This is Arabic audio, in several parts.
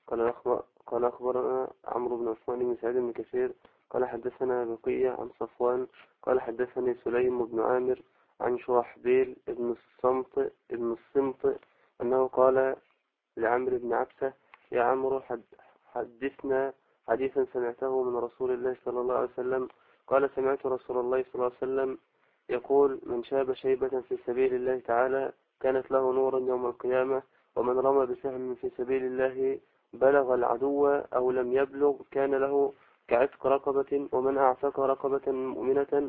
قال أخبرنا عمرو بن عثمان بن سعيد بن كثير قال حدثنا بقية عن صفوان قال حدثني سليم بن عامر عن شرحبيل ابن الصمت أنه قال لعمرو بن عبسة: يا عمرو، حدثنا حديثا سمعته من رسول الله صلى الله عليه وسلم. قال: سمعت رسول الله صلى الله عليه وسلم يقول: من شاب شيبة في سبيل الله تعالى كانت له نورا يوم القيامة، ومن رمى بسهم في سبيل الله بلغ العدو أو لم يبلغ كان له كعتق رقبة، ومن أعتق رقبة مؤمنة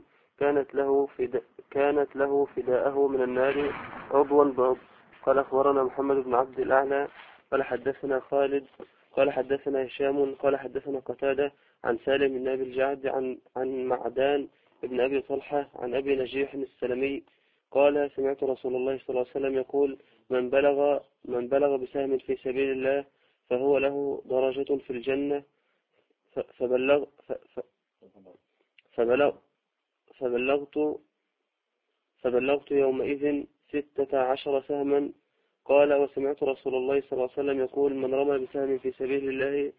كانت له فداءه من النار عضوا بعض. قال: أخبرنا محمد بن عبد الأعلى قال حدثنا خالد قال حدثنا هشام قال حدثنا قتادة عن سالم بن أبي الجعد عن معدان بن أبي طلحة عن أبي نجيح السلمي قال: سمعت رسول الله صلى الله عليه وسلم يقول: من بلغ بسهم في سبيل الله فهو له درجة في الجنة. فبلغت يومئذ 16 سهما. قال: وسمعت رسول الله صلى الله عليه وسلم يقول: من رمى بسهم في سبيل الله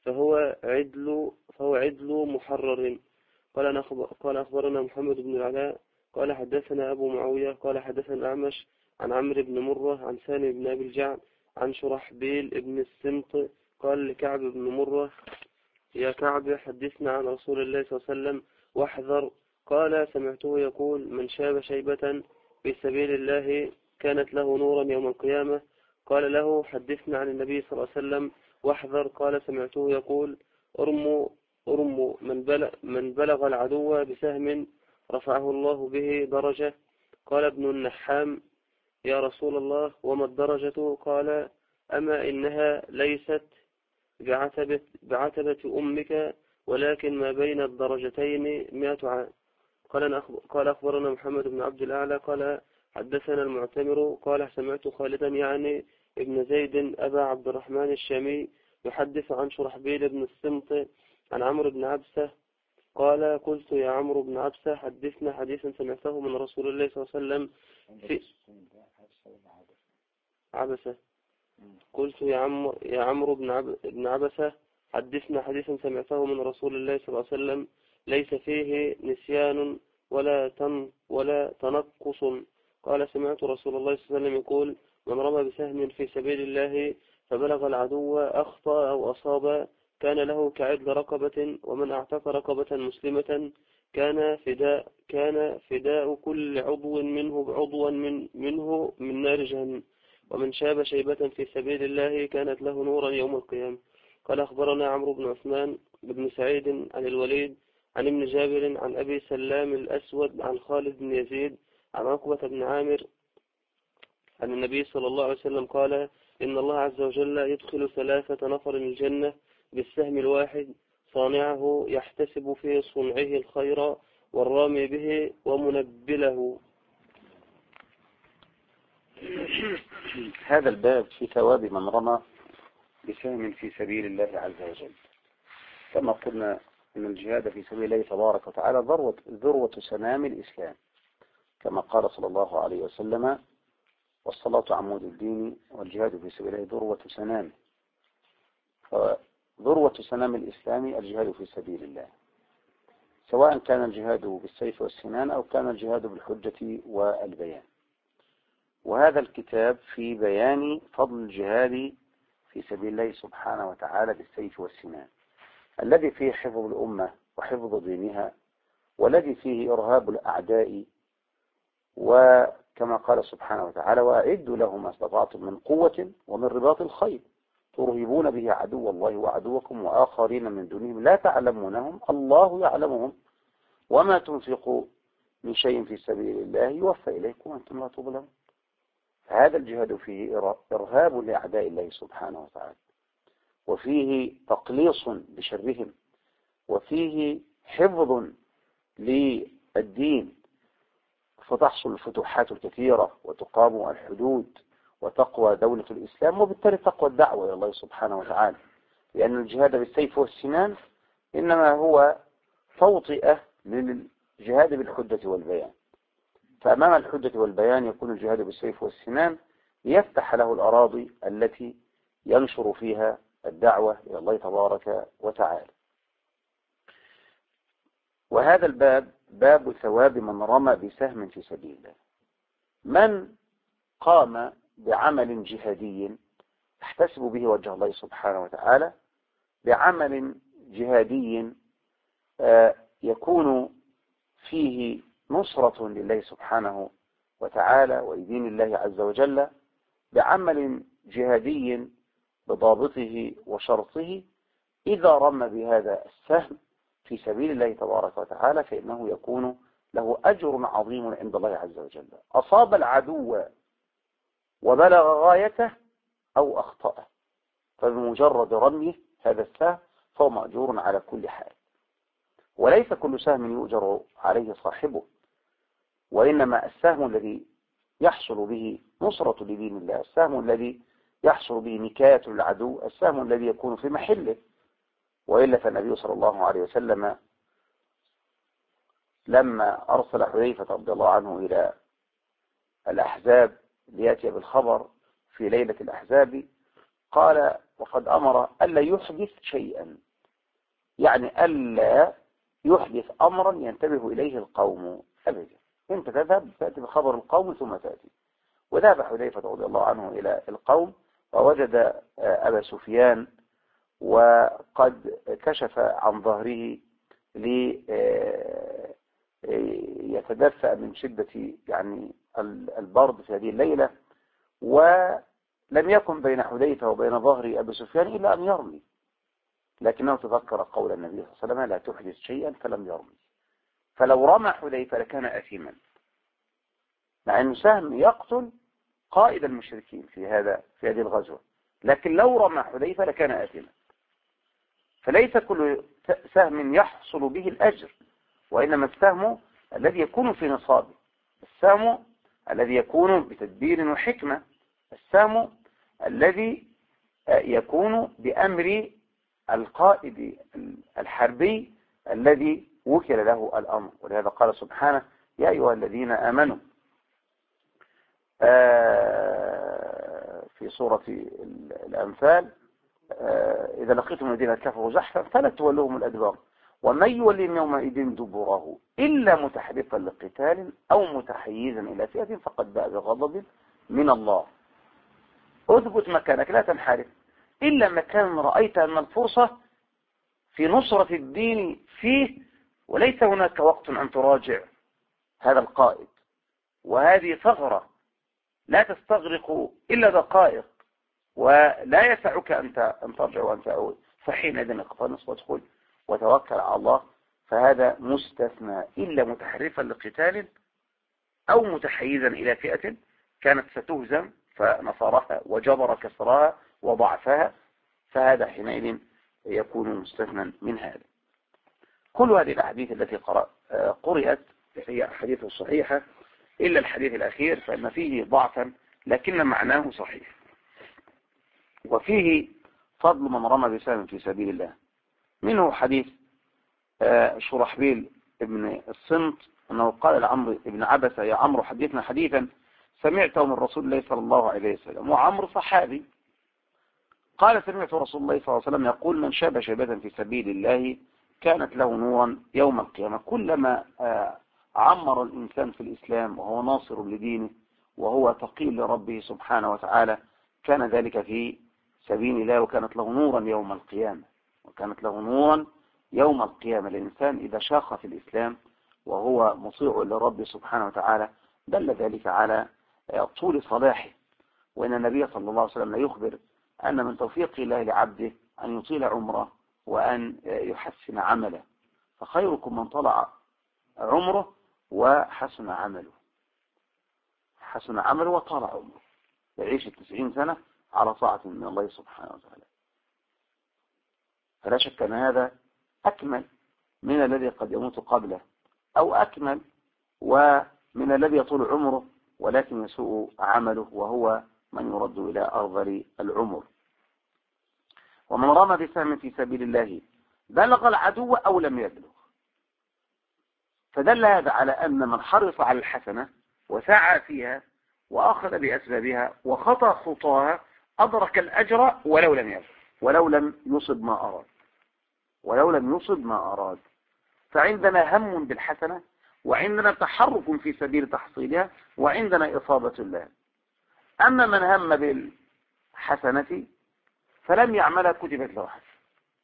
فهو عدل محرر. قال: أخبرنا محمد بن العلاء قال حدثنا أبو معاوية قال حدثنا الأعمش عن عمرو بن مرة عن سالم بن أبي الجعد عن شرحبيل ابن السمط قال لكعب بن مرة: يا كعب، حدثنا عن رسول الله صلى الله عليه وسلم واحذر. قال: سمعته يقول: من شاب شيبة في سبيل الله كانت له نورا يوم القيامة. قال له: حدثنا عن النبي صلى الله عليه وسلم واحذر. قال: سمعته يقول: أرموا من بلغ العدو بسهم رفعه الله به درجة. قال ابن النحام: يا رسول الله، وما الدرجة؟ قال: أما إنها ليست بعتبة أمك، ولكن ما بين الدرجتين 100 عام. قال: أخبرنا محمد بن عبد الأعلى قال حدثنا المعتمر قال سمعت خالدا يعني ابن زيد أبا عبد الرحمن الشامي يحدث عن شرحبيل بن السمط عن عمرو بن عبسة قال: قلت: يا عمرو بن عبسة، حدثنا حديثا سمعته من رسول الله صلى الله عليه وسلم في عبسة. قلت: يا عمرو بن عبسة، حدثنا حديثا سمعته من رسول الله صلى الله عليه وسلم ليس فيه نسيان ولا تنقص. قال: سمعت رسول الله صلى الله عليه وسلم يقول: من رمى بسهم في سبيل الله فبلغ العدو أخطأ أو أصاب كان له كعدل رقبة، ومن اعتق رقبة مسلمة كان فداء كل عضو منه من نار جهنم، ومن شاب شيبة في سبيل الله كانت له نورا يوم القيامة. قال: أخبرنا عمرو بن عثمان بن سعيد عن الوليد عن ابن جابر عن أبي سلام الأسود عن خالد بن يزيد عن عقبة بن عامر عن النبي صلى الله عليه وسلم قال: إن الله عز وجل يدخل 3 نفر الجنة بالسهم الواحد، صانعه يحتسب في صنعه الخير، والرامي به، ومنبله. هذا الباب في ثواب من رمى بسهم في سبيل الله عز وجل. كما قلنا أن الجهاد في سبيل الله تبارك وتعالى ذروة سنام الإسلام، كما قال صلى الله عليه وسلم: والصلاة عمود الدين والجهاد في سبيل الله ذروة سنام. فذروة سنام الإسلام الجهاد في سبيل الله، سواء كان الجهاد بالسيف والسنان أو كان الجهاد بالحجة والبيان. وهذا الكتاب في بيان فضل الجهاد في سبيل الله سبحانه وتعالى بالسيف والسنان، الذي فيه حفظ الأمة وحفظ دينها، والذي فيه إرهاب الأعداء، وكما قال سبحانه وتعالى: وأعدوا لهم ما استطعتم من قوة ومن رباط الخيل ترهبون به عدو الله وعدوكم وآخرين من دونهم لا تعلمونهم الله يعلمهم وما تنفقوا من شيء في سبيل الله يوفى إليكم وأنتم لا تظلمون. هذا الجهاد فيه إرهاب لأعداء الله سبحانه وتعالى، وفيه تقليص بشرهم، وفيه حفظ للدين، فتحصل الفتوحات الكثيرة وتقام الحدود وتقوى دولة الإسلام، وبالتالي تقوى الدعوة إلى الله سبحانه وتعالى. لأن الجهاد بالسيف والسنان إنما هو توطئة للجهاد بالحجة والبيان. فأمام الحجة والبيان يكون الجهاد بالسيف والسنان ليفتح له الأراضي التي ينشر فيها الدعوة إلى الله تبارك وتعالى. وهذا الباب باب ثواب من رمى بسهم في سبيل الله. من قام بعمل جهادي يحتسب به وجه الله سبحانه وتعالى، بعمل جهادي يكون فيه نصرة لله سبحانه وتعالى ولدين الله عز وجل، بعمل جهادي بضابطه وشرطه، إذا رمى بهذا السهم في سبيل الله تبارك وتعالى فإنه يكون له أجر عظيم عند الله عز وجل. أصاب العدو وبلغ غايته أو أخطأه، فبمجرد رميه هذا السهم فهو مأجور على كل حال. وليس كل سهم يؤجر عليه صاحبه، وإنما السهم الذي يحصل به نصرة لدين الله، السهم الذي يحصل به نكاية العدو، السهم الذي يكون في محله. وإلا فالنبي صلى الله عليه وسلم لما أرسل حذيفة رضي الله عنه إلى الأحزاب ليأتي بالخبر في ليلة الأحزاب، قال وقد أمر ألا يحدث شيئا، يعني ألا يحدث أمرا ينتبه إليه القوم أبدا، أنت تذهب تأتي بخبر القوم ثم تأتي. وذهب حذيفة رضي الله عنه إلى القوم ووجد أبا سفيان وقد كشف عن ظهره ليتدفأ من شدة يعني البرد في هذه الليلة، ولم يكن بين حذيفة وبين ظهر أبي سفيان إلا أن يرمي، لكنه تذكر قول النبي صلى الله عليه وسلم لا تحدث شيئا فلم يرمي. فلو رمى حذيفة لكان أثيما، مع أنه سهم يقتل قائد المشركين في هذه الغزوة، لكن لو رمى حذيفة لكان آثما. فليس كل سهم يحصل به الأجر، وإنما السهم الذي يكون في نصابه، السهم الذي يكون بتدبير وحكمة، السهم الذي يكون بأمر القائد الحربي الذي وكل له الأمر. ولهذا قال سبحانه يا أيها الذين آمنوا في سورة الأنفال إذا لقيتم الذين كفروا زحفا فلا تولوهم الأدبار ومن يولهم يومئذ دبره إلا متحرفا لقتال أو متحيزا إلى فئة فقد باء بغضب من الله. اثبت مكانك لا تنحرف إلا مكان رأيت أن الفرصة في نصرة الدين فيه، وليس هناك وقت أن تراجع هذا القائد، وهذه ثغرة لا تستغرق إلا دقائق، ولا يسعك أن ترجع وأن تعود، فحينئذ اقتنص وادخل وتوكل على الله. فهذا مستثنى إلا متحرفا لقتال أو متحيزا إلى فئة كانت ستهزم فنصرها وجبر كسرها وضعفها، فهذا حينئذ يكون مستثنى من هذا. كل هذه الأحاديث التي قرأت هي أحاديث صحيحة إلا الحديث الأخير فإن فيه ضعفا لكن معناه صحيح. وفيه فضل من رمى بسهم في سبيل الله. منه حديث شرحبيل ابن الصمت أنه قال لعمرو ابن عبسة يا عمرو حدثنا حديثا سمعته من رسول الله صلى الله عليه وسلم، وعمرو صحابي. قال سمعت رسول الله صلى الله عليه وسلم يقول من شاب شيبة في سبيل الله كانت له نورا يوم القيامة. كلما عمر الإنسان في الإسلام وهو ناصر لدينه وهو تقي لربه سبحانه وتعالى كان ذلك في سبيل الله، وكانت له نورا يوم القيامة، وكانت له نورا يوم القيامة. الإنسان إذا شاق في الإسلام وهو مطيع لربه سبحانه وتعالى دل ذلك على طول صلاحه. وإن النبي صلى الله عليه وسلم يخبر أن من توفيق الله لعبده أن يطيل عمره وأن يحسن عمله، فخيركم من طلع عمره وحسن عمله، حسن عمله وطال عمره، يعيش 90 سنة على طاعة من الله سبحانه وتعالى. فلا شك أن هذا أكمل من الذي قد يموت قبله، أو أكمل ومن الذي يطول عمره ولكن يسوء عمله، وهو من يرد إلى أرذل العمر. ومن رمى بسهم في سبيل الله بلغ العدو أو لم يبلغ، فدل هذا على أن من حرص على الحسنة وسعى فيها وأخذ بأسبابها وخطى خطاها أدرك الأجر ولو لم يبلغ. ولو لم يصب ما أراد، ولو لم يصب ما أراد. فعندنا هم بالحسنة، وعندنا تحرك في سبيل تحصيلها، وعندنا إصابة لها. أما من هم بالحسنة فلم يعملها كتبت له حسنة.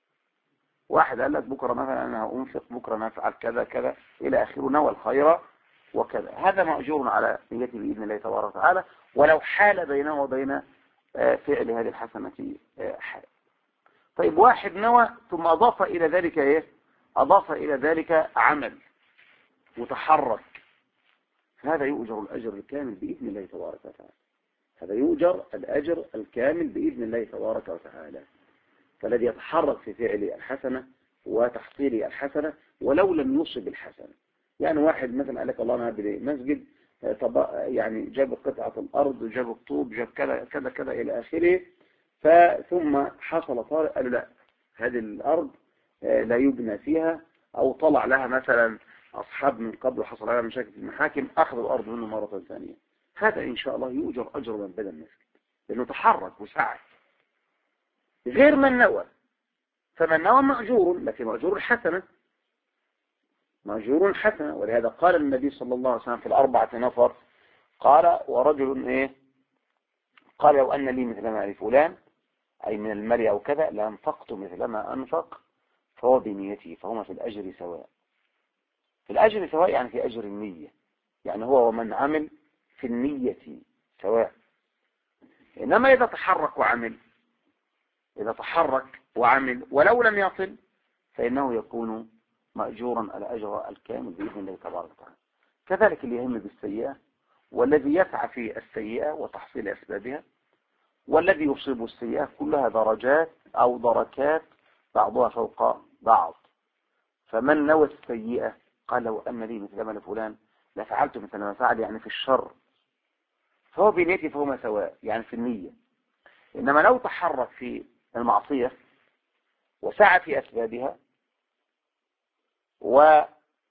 واحد قال لك بكرة مثلا أنا أنفق، بكرة نفعل كذا كذا إلى آخره، نوى الخير وكذا، هذا مأجور على نيته بإذن الله تبارك وتعالى، ولو حال بينه وبين فعل هذه الحسنة حال. طيب واحد نوى ثم أضاف إلى ذلك إيه؟ أضاف إلى ذلك عمل وتحرك، هذا يؤجر الأجر الكامل بإذن الله تبارك وتعالى. هذا يؤجر الأجر الكامل بإذن الله تبارك وتعالى. فالذي يتحرك في فعل الحسنة وتحصيل الحسنة ولو لم يصب الحسنة. يعني واحد مثلا قال لك الله أنا هبني مسجد، يعني جاب قطعة الأرض، جاب الطوب، جاب كذا كذا كذا إلى آخره، ثم حصل طارئ قالوا لا، هذه الأرض لا يبنى فيها، أو طلع لها مثلا أصحاب من قبل وحصل لها مشاكل في المحاكم، أخذوا الأرض منه مرة ثانية. هذا إن شاء الله يؤجر أجر من بنى المسجد، لأنه تحرك وسعى. غير من نوى، فمن نوى مأجور، لكن مأجور الحسنة، مأجور الحسنة. ولهذا قال النبي صلى الله عليه وسلم في الأربعة نفر، قال ورجل إيه؟ قال لو أن لي مثل ما لفلان، أي من المال أو كذا، لأنفقت مثل ما أنفق، فهو بنيته، فهما في الأجر سواء. في الأجر سواء يعني في أجر النية، يعني هو ومن عمل في النية سواء. إنما إذا تحرك وعمل، إذا تحرك وعمل ولو لم يصل، فإنه يكون مأجورا على أجر الكامل بإذن الله تبارك وتعالى. كذلك اللي يهم بالسيئة، والذي يسعى في السيئة وتحصيل أسبابها، والذي يصيب السيئة، كلها درجات أو دركات بعضها فوق بعض. فمن نوى السيئة قال لو أن لي مثل ما لفلان لفعلت مثل ما فعل، يعني في الشر، فهو بنيته فهما سواء، يعني في النية. إنما لو تحرك في المعصية وسعى في أسبابها ومشى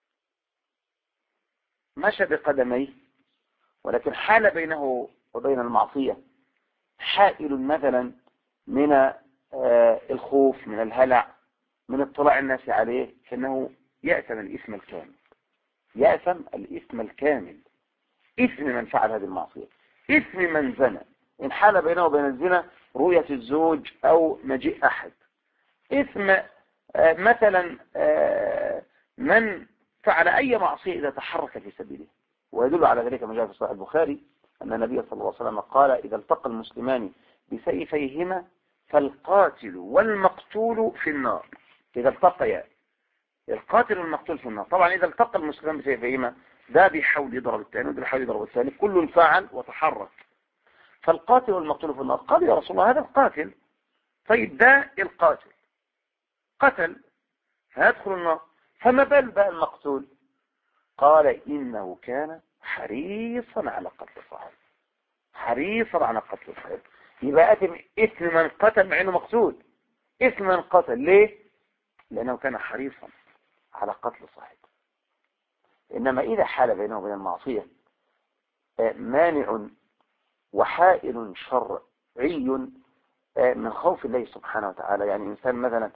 بقدميه، ولكن حال بينه وبين المعصية حائل مثلا من الخوف، من الهلع، من اطلاع الناس عليه، فإنه يأثم الإثم الكامل، يأثم الإثم الكامل، إثم من فعل هذه المعصية، إثم من زنى، إن حال بينه وبين الزنا رؤية الزوج أو مجيء أحد، إثم مثلا من فعل أي معصية إذا تحرك في سبيله. ويدل على ذلك ما جاء في صحيح البخاري أن النبي صلى الله عليه وسلم قال إذا التقى المسلمان بسيفيهما فالقاتل والمقتول في النار. إذا التقيا القاتل والمقتول في النار. طبعا إذا التقى المسلمان بسيفيهما، ده بيحاول يضرب الثاني وده بيحاول يضرب الثاني، كل فعل وتحرك، فالقاتل والمقتول في النار. قال يا رسول الله هذا القاتل، طيب ده القاتل قتل هيدخل النار، فما بال بقى المقتول؟ قال إنه كان حريصا على قتل صاحبه، حريصا على قتل صاحبه. يبقى أتم إثم من قتل مع إنه مقتول، إثم من قتل ليه؟ لأنه كان حريصا على قتل صاحبه. إنما إذا حال بينه وبين المعصية مانع وحائل شرعي من خوف الله سبحانه وتعالى، يعني إنسان مثلا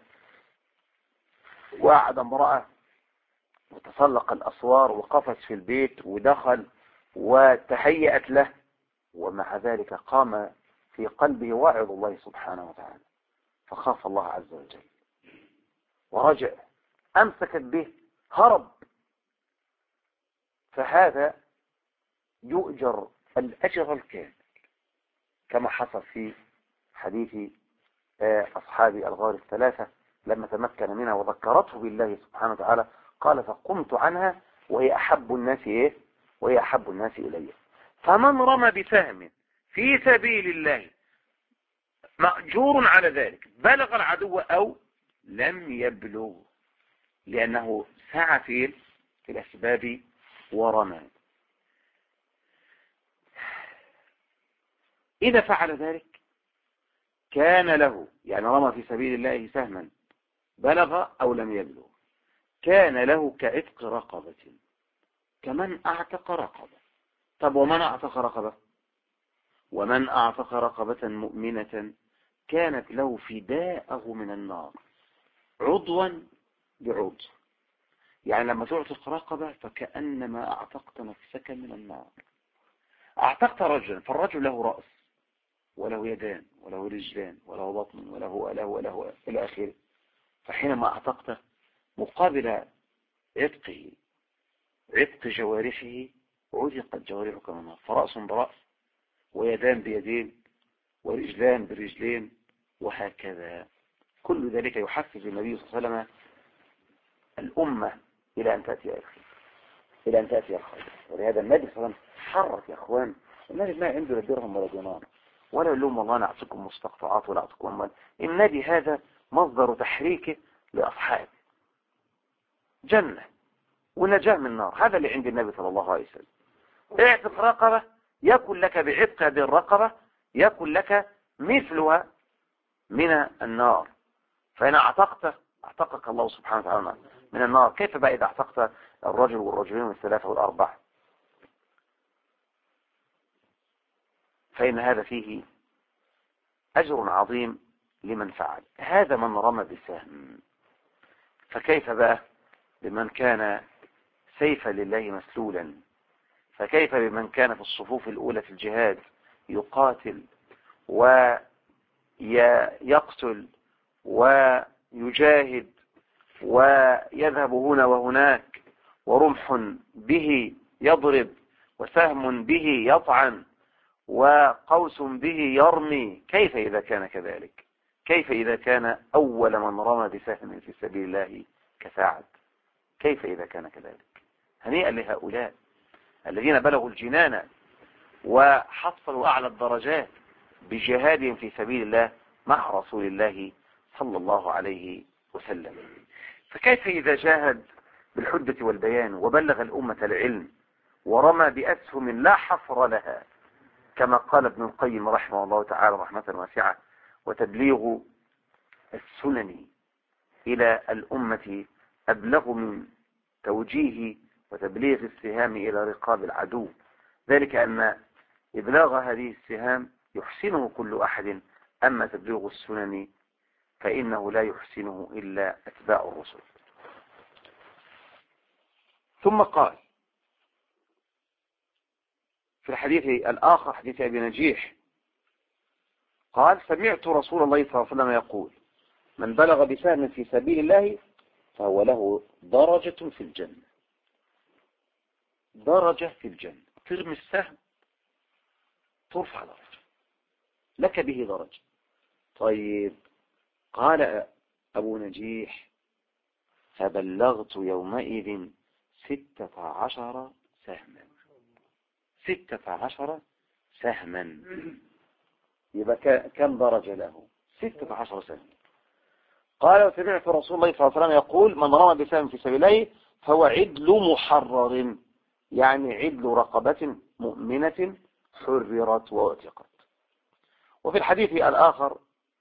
وعد امرأة وتسلق الأسوار وقفز في البيت ودخل وتهيأت له، ومع ذلك قام في قلبه واعظ الله سبحانه وتعالى، فخاف الله عز وجل ورجع، أمسكت به، هرب، فهذا يؤجر الأجر الكامل، كما حصل في حديث أصحاب الغار الثلاثة لما تمكن منها وذكرته بالله سبحانه وتعالى، قال فقمت عنها وهي أحب الناس إيه؟ وهي أحب الناس إلي. فمن رمى بسهم في سبيل الله مأجور على ذلك، بلغ العدو أو لم يبلغ، لأنه سعى في الأسباب ورمى. إذا فعل ذلك كان له، يعني رمى في سبيل الله سهما بلغ أو لم يبلغ، كان له كعتق رقبة، كمن أعتق رقبة. طب ومن أعتق رقبة؟ ومن أعتق رقبة مؤمنة كانت له فداءه من النار عضوا بعضو. يعني لما تعتق رقبة فكأنما أعتقت نفسك من النار. أعتقت رجلا، فالرجل له رأس وله يدان وله رجلان وله بطن وله إلى آخره. فحينما أعتقته مقابل عتق جوارحه عتقت جوارحك من النار، فرأس برأس ويدان بيدين ورجلان برجلين وهكذا. كل ذلك يحفز النبي صلى الله عليه وسلم الأمة إلى أن تأتي الخير. ولهذا النبي صلى الله عليه وسلم حرك يا أخوان. النبي ما عنده لا درهم ولا دينار ولا يقول لهم والله أنا أعطيكم مستقطعات ولا أعطيكم أموال. النبي هذا مصدر تحريكه لأصحابه جنة ونجاة من النار. هذا اللي عند النبي صلى الله عليه وسلم. اعتق رقبة يكن لك بعتق هذه الرقبة يكن لك مثلها من النار. فإن اعتقك الله سبحانه وتعالى من النار. كيف بقى إذا اعتقت الرجل والرجلين والثلاثة والأربعة؟ فإن هذا فيه أجر عظيم لمن فعل. هذا من رمى بسهم. فكيف بقى بمن كان سيفا لله مسلولا؟ فكيف بمن كان في الصفوف الأولى في الجهاد يقاتل ويقتل ويجاهد ويذهب هنا وهناك ورمح به يضرب وسهم به يطعن وقوس به يرمي؟ كيف إذا كان كذلك؟ كيف إذا كان أول من رمى بسهم في سبيل الله كسعد؟ كيف إذا كان كذلك؟ هنيئا لهؤلاء الذين بلغوا الجنان وحصلوا أعلى الدرجات بجهادهم في سبيل الله مع رسول الله صلى الله عليه وسلم. فكيف إذا جاهد بالحجة والبيان وبلغ الأمة العلم ورمى بأسهم لا حصر لها، كما قال ابن القيم رحمه الله تعالى رحمة واسعة: وتبليغ السنن إلى الأمة أبلغ من توجيه وتبليغ السهام إلى رقاب العدو. ذلك أن إبلاغ هذه السهام يحسنه كل أحد، أما تبليغ السنن فإنه لا يحسنه إلا أتباع الرسل. ثم قال في الحديث الآخر حديث أبي نجيح قال: سمعت رسول الله صلى الله عليه وسلم يقول: من بلغ بسهم في سبيل الله فهو له درجة في الجنة. درجة في الجنة. ترمي السهم ترفع درجة، لك به درجة. طيب، قال أبو نجيح: فبلغت يومئذ 16 سهما. 16 سهما، يبقى كم درجة له؟ 16 سهما. قال: وسمعت رسول الله صلى الله عليه وسلم يقول: من رمى بسهم في سبيل الله فهو عدل محرر، يعني عدل رقبة مؤمنة حررت وأعتقت. وفي الحديث الآخر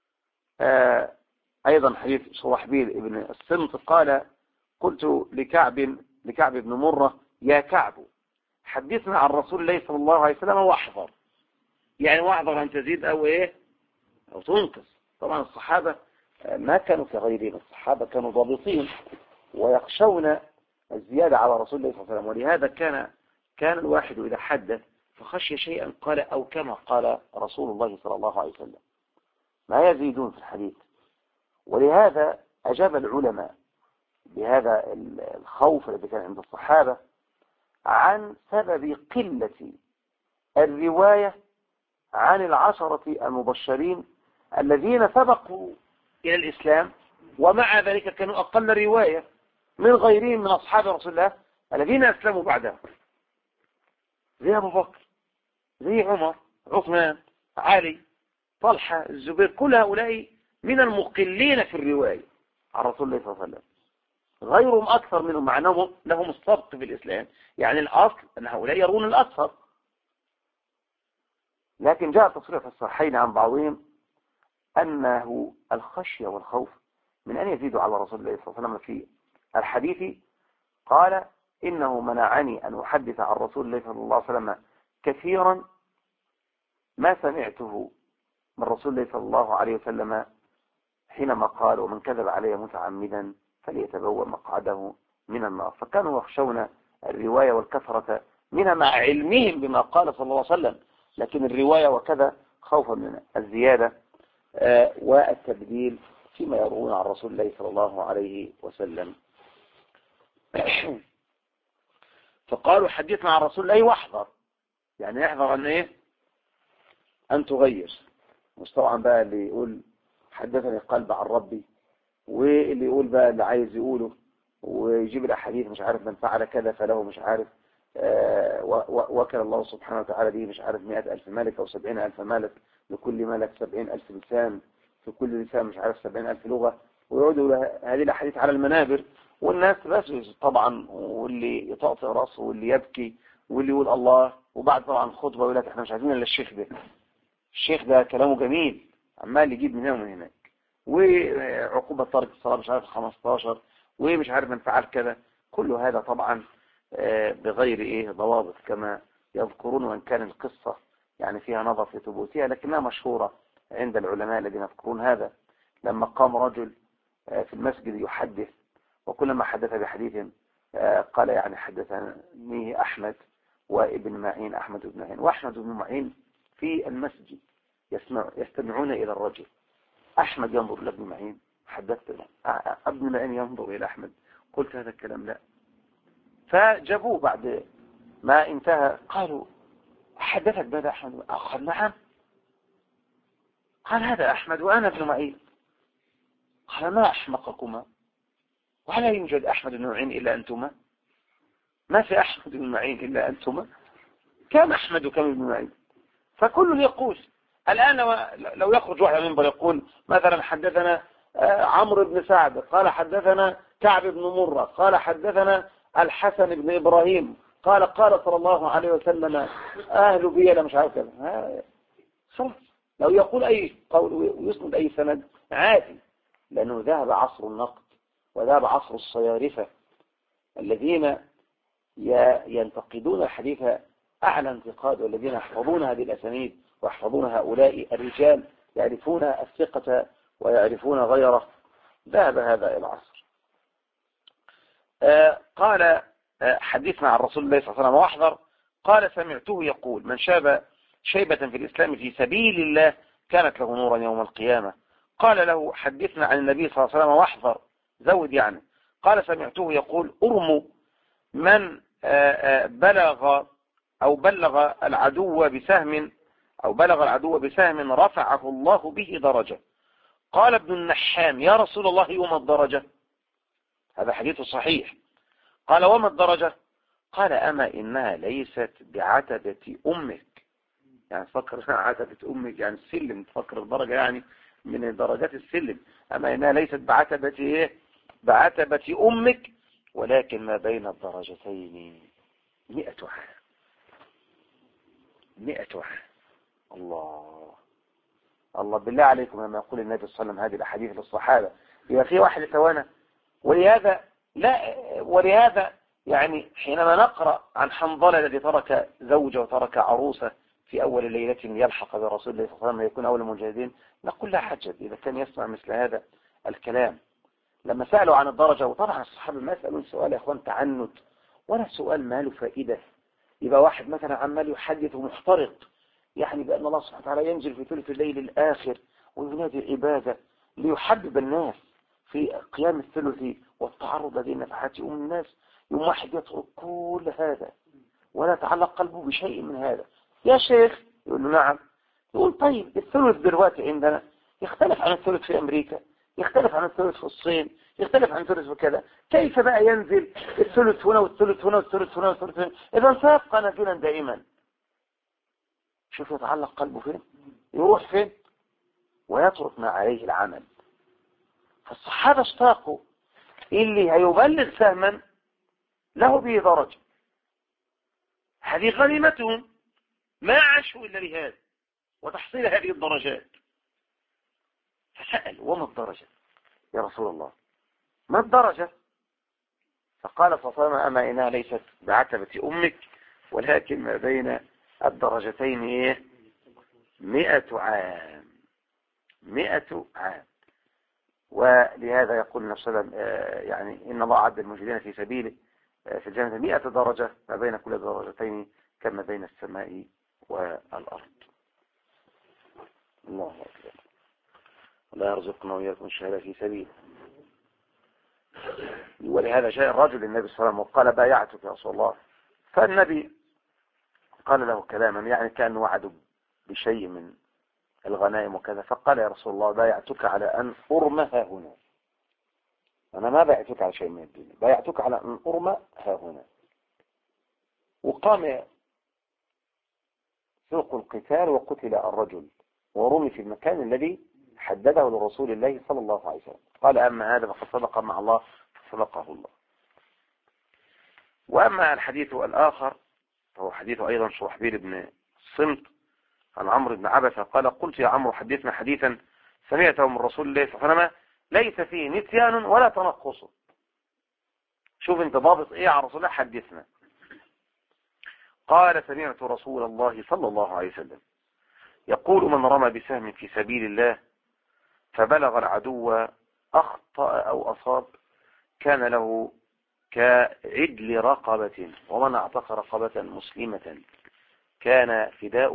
أيضا حديث شرحبيل ابن السمط قال: قلت لكعب بن مرة: يا كعب، حدثنا عن رسول الله صلى الله عليه وسلم واحذر. يعني واحذر أن تزيد أو تنقص. طبعا الصحابة ما كانوا كغيرهم، الصحابة كانوا ضابطين ويخشون الزيادة على رسول الله صلى الله عليه وسلم. ولهذا كان الواحد إذا حدث فخشي شيئا قال أو كما قال رسول الله صلى الله عليه وسلم، ما يزيدون في الحديث. ولهذا أجاب العلماء بهذا الخوف الذي كان عند الصحابة عن سبب قلة الرواية عن 10 المبشرين الذين سبقوا إلى الإسلام، ومع ذلك كانوا أقل رواية من غيرهم من أصحاب رسول الله الذين أسلموا بعده، زي أبو بكر، زي عمر، عثمان، علي، طلحة، الزبير. كل هؤلاء من المقلين في الرواية عن رسول الله صلى الله عليه وسلم. غيرهم أكثر منهم، مع أنهم لهم السبق في الإسلام. يعني الأصل أن هؤلاء يرون الأكثر، لكن جاء تصريح في الصحيحين عن بعضهم أنه الخشية والخوف من أن يزيدوا على رسول الله صلى الله عليه وسلم في الحديث. قال: إنه منعني أن أحدث عن رسول الله صلى الله عليه وسلم كثيرا ما سمعته من رسول الله صلى الله عليه وسلم حينما قال ومن كذب علي متعمدا فليتبوأ مقعده من النار. فكانوا يخشون الرواية والكثرة منها مع علمهم بما قال صلى الله عليه وسلم، لكن الرواية وكذا خوفا من الزيادة والتبديل فيما يروون عن رسول الله صلى الله عليه وسلم. فقالوا حديثنا عن رسول الله واحذر، يعني احذر ان ايه، ان تغير. مش طبعا بقى اللي يقول حدثني قلب عن ربي، واللي يقول بقى اللي عايز يقوله ويجيب الاحاديث مش عارف من فعل كذا فله مش عارف وكل الله سبحانه وتعالى دي مش عارف 100,000 ملك او 70,000 ملك، لكل ملك 70,000 لسان، في كل لسان مش عارف 70,000 لغة، ويقعدوا هذه الاحاديث على المنابر، والناس بس طبعا، واللي يطأطئ راسه واللي يبكي واللي يقول الله، وبعد طبعا خطبة يقول لك احنا مش عايزين الا الشيخ ده، الشيخ ده كلامه جميل عمال يجيب من هنا ومن هناك، وعقوبة ترك الصلاة مش عارف 15، ومش عارف من فعل كذا. كل هذا طبعا بغير ايه ضوابط كما يذكرون، وان كان القصة يعني فيها نظر في ثبوتها لكنها مشهورة عند العلماء الذين يذكرون هذا. لما قام رجل في المسجد يحدث، وكلما حدث بحديث قال يعني حدثني أحمد وابن معين، أحمد بن معين وأحمد بن معين في المسجد يستمعون إلى الرجل، أحمد ينظر إلى ابن معين، حدثت ابن معين ينظر إلى أحمد، قلت هذا الكلام لا. فجابوه بعد ما انتهى قالوا حدثك بهذا أحمد؟ قال نعم. قال هذا أحمد وأنا ابن معين. قال ما أحمقكما، ولا يوجد أحمد بن معين إلا أنتما، ما في أحمد بن معين إلا أنتما، كم أحمد وكم ابن معين. فكل يقول الآن لو يخرج واحد منبر يقول مثلا حدثنا عمرو بن سعد قال حدثنا كعب بن مرة قال حدثنا الحسن بن إبراهيم قال صلى الله عليه وسلم أهل بيلا مش عارف كذا، خلاص لو يقول أي قول ويسند أي سند عادي، لأنه ذهب عصر النقد وذهب عصر الصيارفة الذين ينتقدون الحديث أعلى انتقاد، والذين يحفظون هذه الأسانيد ويحفظون هؤلاء الرجال، يعرفون الثقة ويعرفون غيره. ذهب هذا العصر. قال حديثنا عن رسول الله صلى الله عليه وسلم واحذر، قال سمعته يقول من شاب شيبة في الإسلام في سبيل الله كانت له نورا يوم القيامة. قال له حدثنا عن النبي صلى الله عليه وسلم واحذر، زود يعني. قال سمعته يقول ارموا من بلغ العدو بسهم رفعه الله به درجة. قال ابن النحام يا رسول الله وما الدرجة؟ هذا حديث صحيح. قال وما الدرجة؟ قال أما إنها ليست بعتبة أمك، يعني تفكر عتبة أمك يعني السلم، تفكر الدرجة يعني من درجات السلم، أما إنها ليست بعتبة أمك ولكن ما بين الدرجتين 100 عام. 100 عام. الله بالله عليكم لما يقول النبي صلى الله عليه وسلم هذه الأحاديث للصحابة يبقى في واحد يتوانى. ولهذا يعني حينما نقرأ عن حنظلة الذي ترك زوجة وترك عروسة في أول ليلة يلحق برسول الله صلى الله عليه وسلم يكون أول المجاهدين، نقول لا حجة إذا كان يسمع مثل هذا الكلام. لما سألوا عن الدرجة، وطبعا الصحابة ما يسألون سؤال يا أخوان تعنت ولا سؤال ما له فائدة، يبقى واحد مثلا عمال يحدث ومحترق يعني بأن الله سبحانه وتعالى ينزل في ثلث الليل الآخر وينادي العبادة ليحبب الناس في قيام الثلث والتعرض لديه نفحات الناس، يوم واحد يترك كل هذا ولا يتعلق قلبه بشيء من هذا. يا شيخ يقول له نعم. يقول طيب الثلث دلوقتي عندنا يختلف عن الثلث في أمريكا، يختلف عن الثلث في الصين، يختلف عن الثلث في كذا، كيف بقى ينزل الثلث هنا والثلث هنا والثلث هنا والثلث هنا؟ إذا سيبقى نازلا دائما. شوف يتعلق قلبه فين، يروح فين، ويترك ما عليه العمل. فالصحابة اشتاقوا اللي هيبلغ سهما له به درجة، هذه غنيمتهم، ما عاشوا إلا لهذا وتحصيل هذه الدرجات. فسأل وما الدرجة يا رسول الله، ما الدرجة؟ فقال صلى الله عليه وسلم أما إنها ليست بعتبة أمك ولكن ما بين الدرجتين 100 عام. 100 عام. ولهذا يقول النبي صلى الله عليه وسلم يعني إن الله أعد المجاهدين في سبيله في الجنة 100 درجة، ما بين كل درجتين كما بين السماء والأرض. الله أكبر. لا يرزقنا وإياكم الشهادة في سبيله. ولهذا جاء الرجل للنبي صلى الله عليه وسلم وقال بايعتك يا رسول الله، فالنبي قال له كلاما يعني كأنه وعد بشيء من الغنائم وكذا، فقال يا رسول الله بايعتك على أن أرمها هنا، أنا ما بايعتك على شيء من الدنيا، بايعتك على أن أرمى ها هنا. وقام سوق القتال وقتل الرجل ورمي في المكان الذي حدده لرسول الله صلى الله عليه وسلم. قال أما هذا فقد صدق مع الله فصدقه الله. وأما الحديث الآخر فهو حديث أيضا شرحبيل بن صمت عن عمرو بن عبسة قال قلت يا عمرو حدثنا حديثا سمعته من رسول الله صلى الله عليه وسلم ليس فيه نسيان ولا تنقص. شوف انت ضابط ايه عن رسول الله، حدثنا. قال سمعت رسول الله صلى الله عليه وسلم يقول من رمى بسهم في سبيل الله فبلغ العدو أخطأ أو أصاب كان له كعدل رقبة، ومن اعتق رقبة مسلمة كان فداء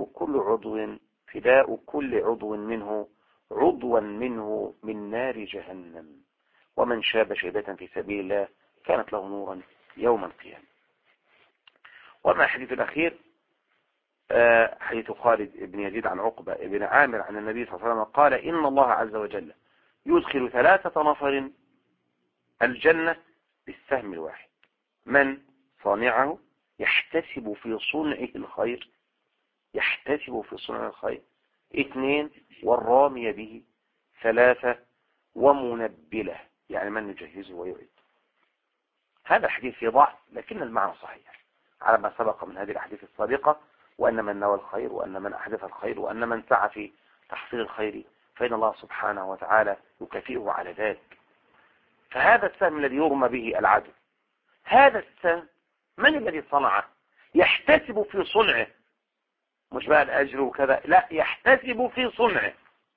كل عضو منه عضوا منه من نار جهنم، ومن شاب شيبة في سبيل الله كانت له نورا يوم القيامة. وما الحديث الأخير حديث خالد بن يزيد عن عقبة بن عامر عن النبي صلى الله عليه وسلم قال إن الله عز وجل يدخل 3 نفر الجنة بالسهم الواحد: من صانعه يحتسب في صنعه الخير، 2 والرامي به، 3 ومنبله يعني من يجهزه ويعيد. هذا الحديث فيه ضعف لكن المعنى صحيح على ما سبق من هذه الأحاديث السابقة، وأن من نوى الخير وأن من أحدث الخير وأن من سعى في تحصيل الخير فإن الله سبحانه وتعالى يكافئه على ذلك. فهذا السهم الذي يرمى به العدو، هذا السهم من الذي صنعه؟ يحتسب في صنعه، مش بقى الأجر وكذا، لا، يحتسب في صنعه.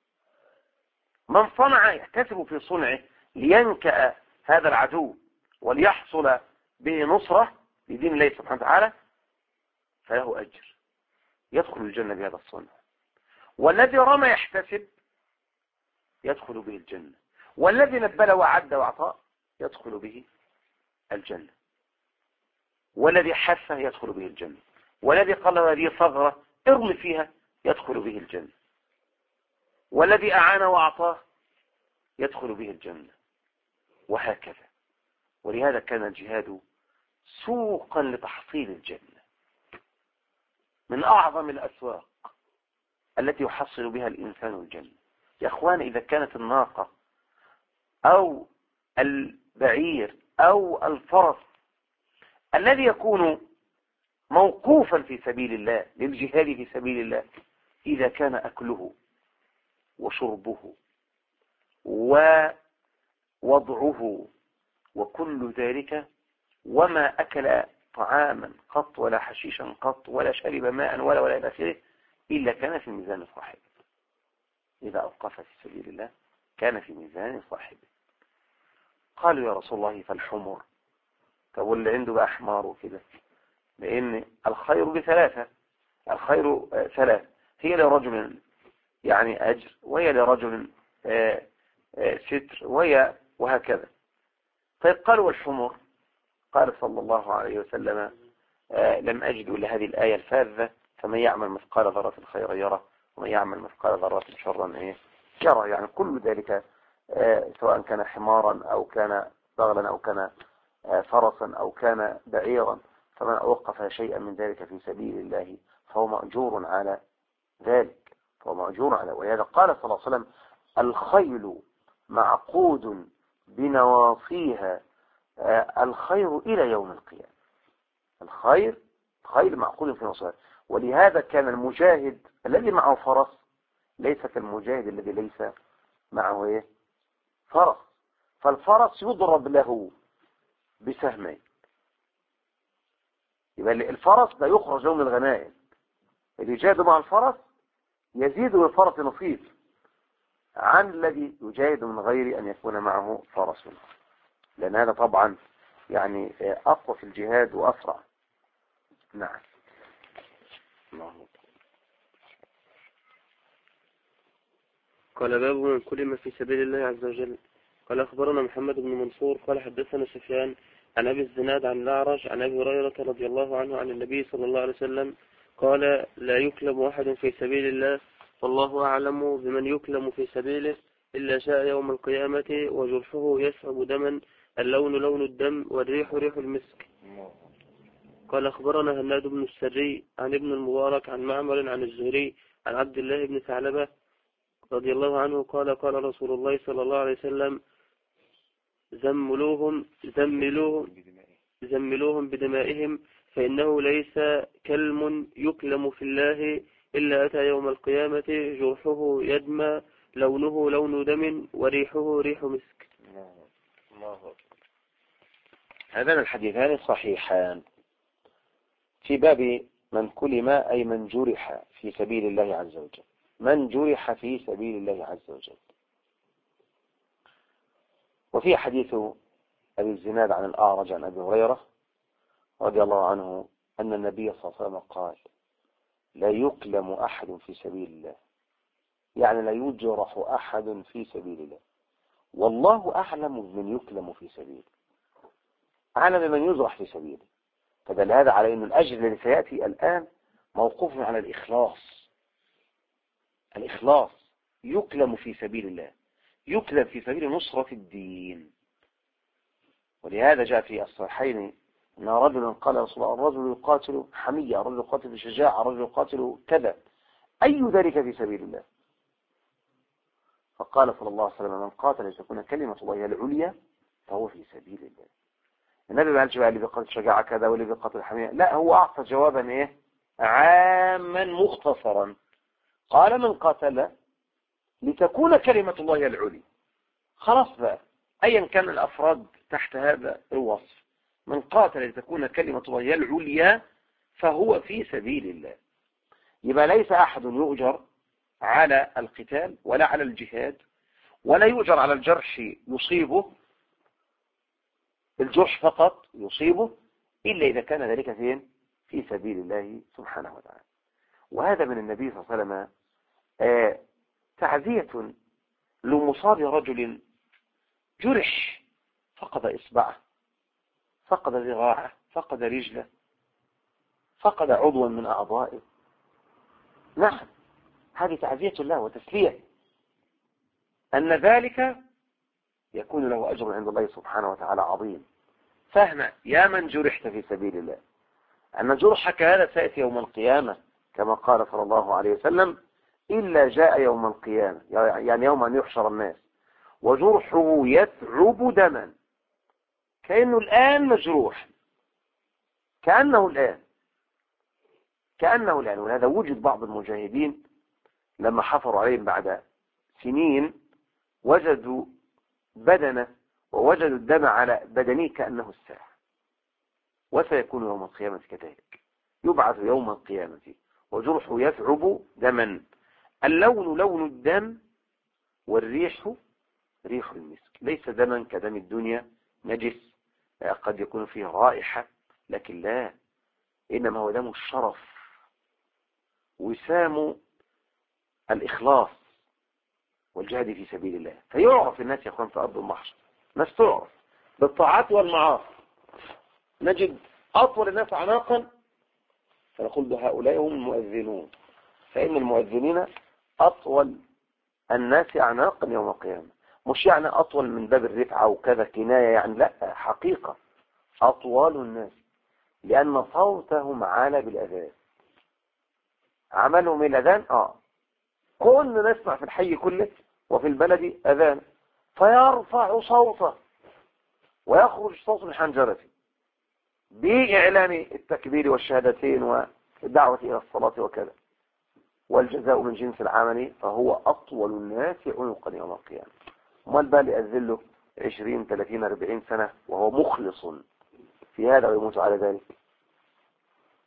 من صنع يحتسب في صنعه لينكأ هذا العدو وليحصل به نصرة لدين الله سبحانه وتعالى فله أجر، يدخل الجنة بهذا الصنع. والذي رمى يحتسب يدخل به الجنة، والذي نبل وعد وعطاء يدخل به الجنة، والذي حث يدخل به الجنة، والذي قال له هذه ثغرة ارمي فيها يدخل به الجنة، والذي أعان وأعطاه يدخل به الجنة، وهكذا. ولهذا كان الجهاد سوقا لتحصيل الجنة، من أعظم الأسواق التي يحصل بها الإنسان الجنة. يا أخوان، إذا كانت الناقة أو البعير أو الفرس الذي يكون موقوفا في سبيل الله للجهاد في سبيل الله، إذا كان أكله وشربه ووضعه وكل ذلك، وما أكل طعاما قط ولا حشيشا قط ولا شرب ماء ولا إلى آخره إلا كان في ميزان صاحبه. إذا أوقف في سبيل الله كان في ميزان صاحبه. قالوا يا رسول الله فالحمر؟ طب واللي عنده بقى حمار وكده؟ لأن الخير ب3، الخير 3، هي لرجل يعني أجر، وهي لرجل ستر، وهكذا. طيب قالوا والحمر؟ قال صلى الله عليه وسلم لم أجد إلا هذه الآية الفاذة: فمن يعمل مثقال ذرة خيرا يره ومن يعمل مثقال ذرة شرا يرى. يعني كل ذلك سواء كان حمارا أو كان بغلا أو كان فرسا أو كان بعيرا، فمن أوقف شيئا من ذلك في سبيل الله فهو مأجور على ذلك، ولهذا قال صلى الله عليه وسلم: الخيل معقود بنواصيها الخير إلى يوم القيامة. الخيل معقود في نواصيها. ولهذا كان المجاهد الذي معه فرس ليس كالمجاهد الذي ليس معه فرس. فالفرس يضرب له بسهمين، يبقى الفرس لا يخرج يوم الغنائم، اللي يجاهد مع الفرس يزيد للفرس نصيب، عن الذي يجاهد من غير أن يكون معه فرس، لأن هذا طبعا يعني أقوى في الجهاد وأسرع. نعم. قال باب من كلم في سبيل الله عز وجل. قال أخبرنا محمد بن منصور قال حدثنا سفيان عن أبي الزناد عن الأعرج عن أبي هريرة رضي الله عنه عن النبي صلى الله عليه وسلم قال لا يكلم أحد في سبيل الله والله أعلم بمن يكلم في سبيله إلا جاء يوم القيامة وجرحه يسعب دما اللون لون الدم والريح ريح المسك. قال أخبرنا هناد بن السري عن ابن المبارك عن معمر عن الزهري عن عبد الله بن ثعلبة رضي الله عنه قال قال رسول الله صلى الله عليه وسلم زملوهم بدمائهم فإنه ليس كلم يكلم في الله إلا أتى يوم القيامة جرحه يدمى لونه لون دم وريحه ريح مسك. الله. هذان الحديثان صحيحان في باب من كلم أي من جرح في سبيل الله عز وجل، من جرح في سبيل الله عز وجل. وفي حديث أبي الزناد عن الأعرج عن أبي هريرة رضي الله عنه أن النبي صلى الله عليه وسلم قال لا يكلم أحد في سبيل الله، يعني لا يجرح أحد في سبيل الله والله أعلم من يكلم في سبيله، أعلم من يجرح في سبيله. فدل هذا على أن الأجر الذي سيأتي الآن موقوف على الإخلاص. الإخلاص يكلم في سبيل الله، يكلم في سبيل نصرة الدين. ولهذا جاء في الصحيحين أن رجلا قال يا رسول الله الرجل يقاتل حمية، الرجل يقاتل بشجاعة، الرجل يقاتل كذا، أي ذلك في سبيل الله؟ فقال صلى الله عليه وسلم من قاتل لتكون كلمة الله العليا فهو في سبيل الله. النبي ما قالش بقى اللي بيقاتل شجاعة كذا واللي بيقاتل حمية، لا، هو أعطى جوابا إيه؟ عاما مختصرا. قال من قاتل لتكون كلمة الله العليا. خلاص بقى، أيا كان الأفراد تحت هذا الوصف، من قاتل لتكون كلمة الله العليا فهو في سبيل الله. يبقى ليس أحد يؤجر على القتال ولا على الجهاد ولا يؤجر على الجرح يصيبه، الجرح فقط يصيبه، إلا إذا كان ذلك فين؟ في سبيل الله سبحانه وتعالى. وهذا من النبي صلى الله عليه وسلم تعزية لمصاب رجل جرح، فقد إصبعه، فقد ذراعه، فقد رجله، فقد عضوا من أعضائه. نعم، هذه تعزية الله وتسلية، أن ذلك يكون له أجر عند الله سبحانه وتعالى عظيم. فهم يا من جرحت في سبيل الله أن جرحك هذا سيأتي يوم القيامة كما قال صلى الله عليه وسلم إلا جاء يوم القيامة، يعني يوم أن يحشر الناس وجرحه يثعب دما، كأنه الآن مجروح، كأنه الآن. وهذا وجد بعض المجاهدين لما حفروا عليهم بعد سنين وجدوا بدنه ووجدوا الدم على بدنه كأنه الساعة. وسيكون يوم القيامة كذلك، يبعث يوم القيامة وجرحه يثعب دما، اللون لون الدم والريح ريح المسك. ليس دما كدم الدنيا نجس قد يكون فيه رائحة، لكن لا، إنما هو دم الشرف، وسام الإخلاص والجهاد في سبيل الله. فيعرف الناس يا أخوان في أرض المحشر، ناس تعرف بالطاعات والمعاصي. نجد أطول الناس عناقا فنقول بهؤلاء هم المؤذنون، فإن المؤذنين أطول الناس أعناقا يوم القيامة. مش يعني أطول من باب الرفعة وكذا كناية، يعني لا، حقيقة أطول الناس، لأن صوتهم عالى بالأذان، عملهم الأذان. كل نسمع في الحي كله وفي البلد أذان، فيرفع صوته ويخرج صوت من حنجرته بإعلان التكبير والشهادتين والدعوة إلى الصلاة وكذا، والجزاء من جنس العمل، فهو أطول الناس عنقا يوم القيامة. امال بقى يأذن له 20 30 40 سنة وهو مخلص في هذا ويموت على ذلك.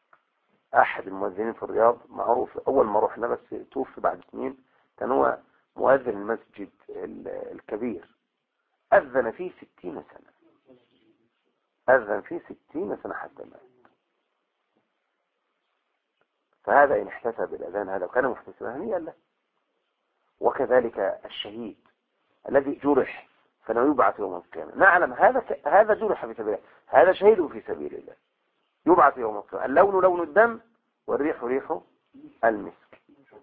أحد المؤذنين في الرياض معروف، أول ما رحنا بس توفي بعد سنين، كان هو مؤذن المسجد الكبير أذن فيه 60 سنة، أذن فيه 60 سنة حتى مات. فهذا إن احتسب الأذان هذا وكان محتسبا هنيئا له. وكذلك الشهيد الذي جرح فانه يبعث يوم القيامة، نعلم هذا جرح في سبيل الله، هذا شهيد في سبيل الله، يبعث يوم القيامة. اللون لون الدم والريح ريح المسك.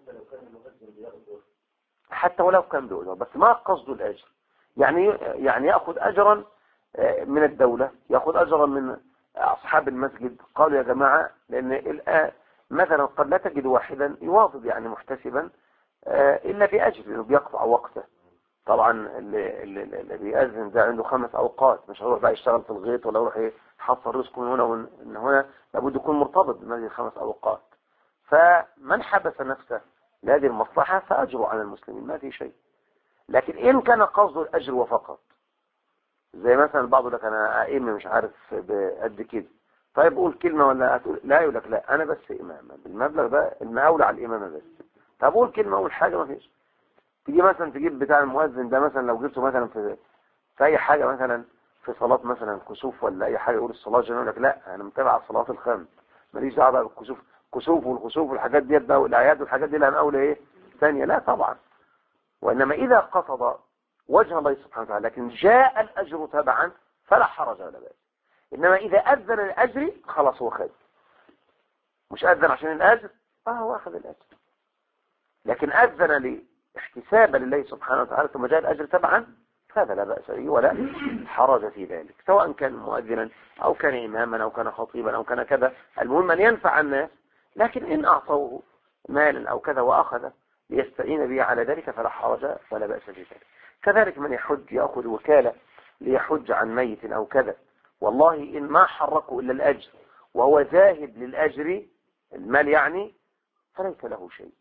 حتى ولو كان بأجر، بس ما قصد الأجر، يعني يأخذ أجرا من الدولة، يأخذ أجرا من أصحاب المسجد. قالوا يا جماعة، لأن الآن مثلا قد لا تجد واحدا يواظب يعني محتسبا إلا بأجر، لأنه بيقطع وقته. طبعا اللي بيأذن ده عنده 5 أوقات، مش هيروح بقى يشتغل في الغيط ولا يروح يحصل رزقه من هنا ومن هنا، لابد يكون مرتبط بهذه ال5 أوقات. فمن حبس نفسه لهذه المصلحة فأجره على المسلمين، ما في شيء. لكن إن كان قصده الأجر وفقط، زي مثلا البعض يقول لك أنا أئمة مش عارف بقد كده، طيب قول كلمة ولا هتقول لا، يقول لك لا أنا بس إمامة بالمبلغ ده، المقاولة على الإمامة بس. طب قول كلمة، قول حاجة، ما فيش. تيجي مثلا تجيب بتاع المؤذن ده مثلا، لو جبته مثلا في أي حاجة، مثلا في صلاة مثلا كسوف ولا أي حاجة، يقول الصلاة جميلة، يقول لك لا أنا متابع الصلاة الخمس، ماليش دعوة بقى بالكسوف، كسوف والخسوف والحاجات دي بقى والأعياد والحاجات دي لها مقاولة إيه ثانية، لا طبعا. وإنما إذا قصد وجه الله سبحانه وتعالى لكن جاء الأجر تبعا فلا حرج ولا بأس. إنما إذا أذن الأجر خلاص هو خد، مش أذن عشان الأجر هو أخذ الأجر. لكن أذن لاحتسابا لله سبحانه وتعالى ثم جاء الأجر تبعا، هذا لا بأس به ولا حرج في ذلك، سواء كان مؤذنا أو كان إماما أو كان خطيبا أو كان كذا، المهم أن ينفع الناس. لكن إن أعطوه مالا أو كذا وأخذ ليستعين به على ذلك فلا حرج ولا بأس في ذلك. كذلك من يحج يأخذ وكالة ليحج عن ميت أو كذا، والله إن ما حركه إلا الأجر وهو ذاهب للأجر المال يعني، فليس له شيء.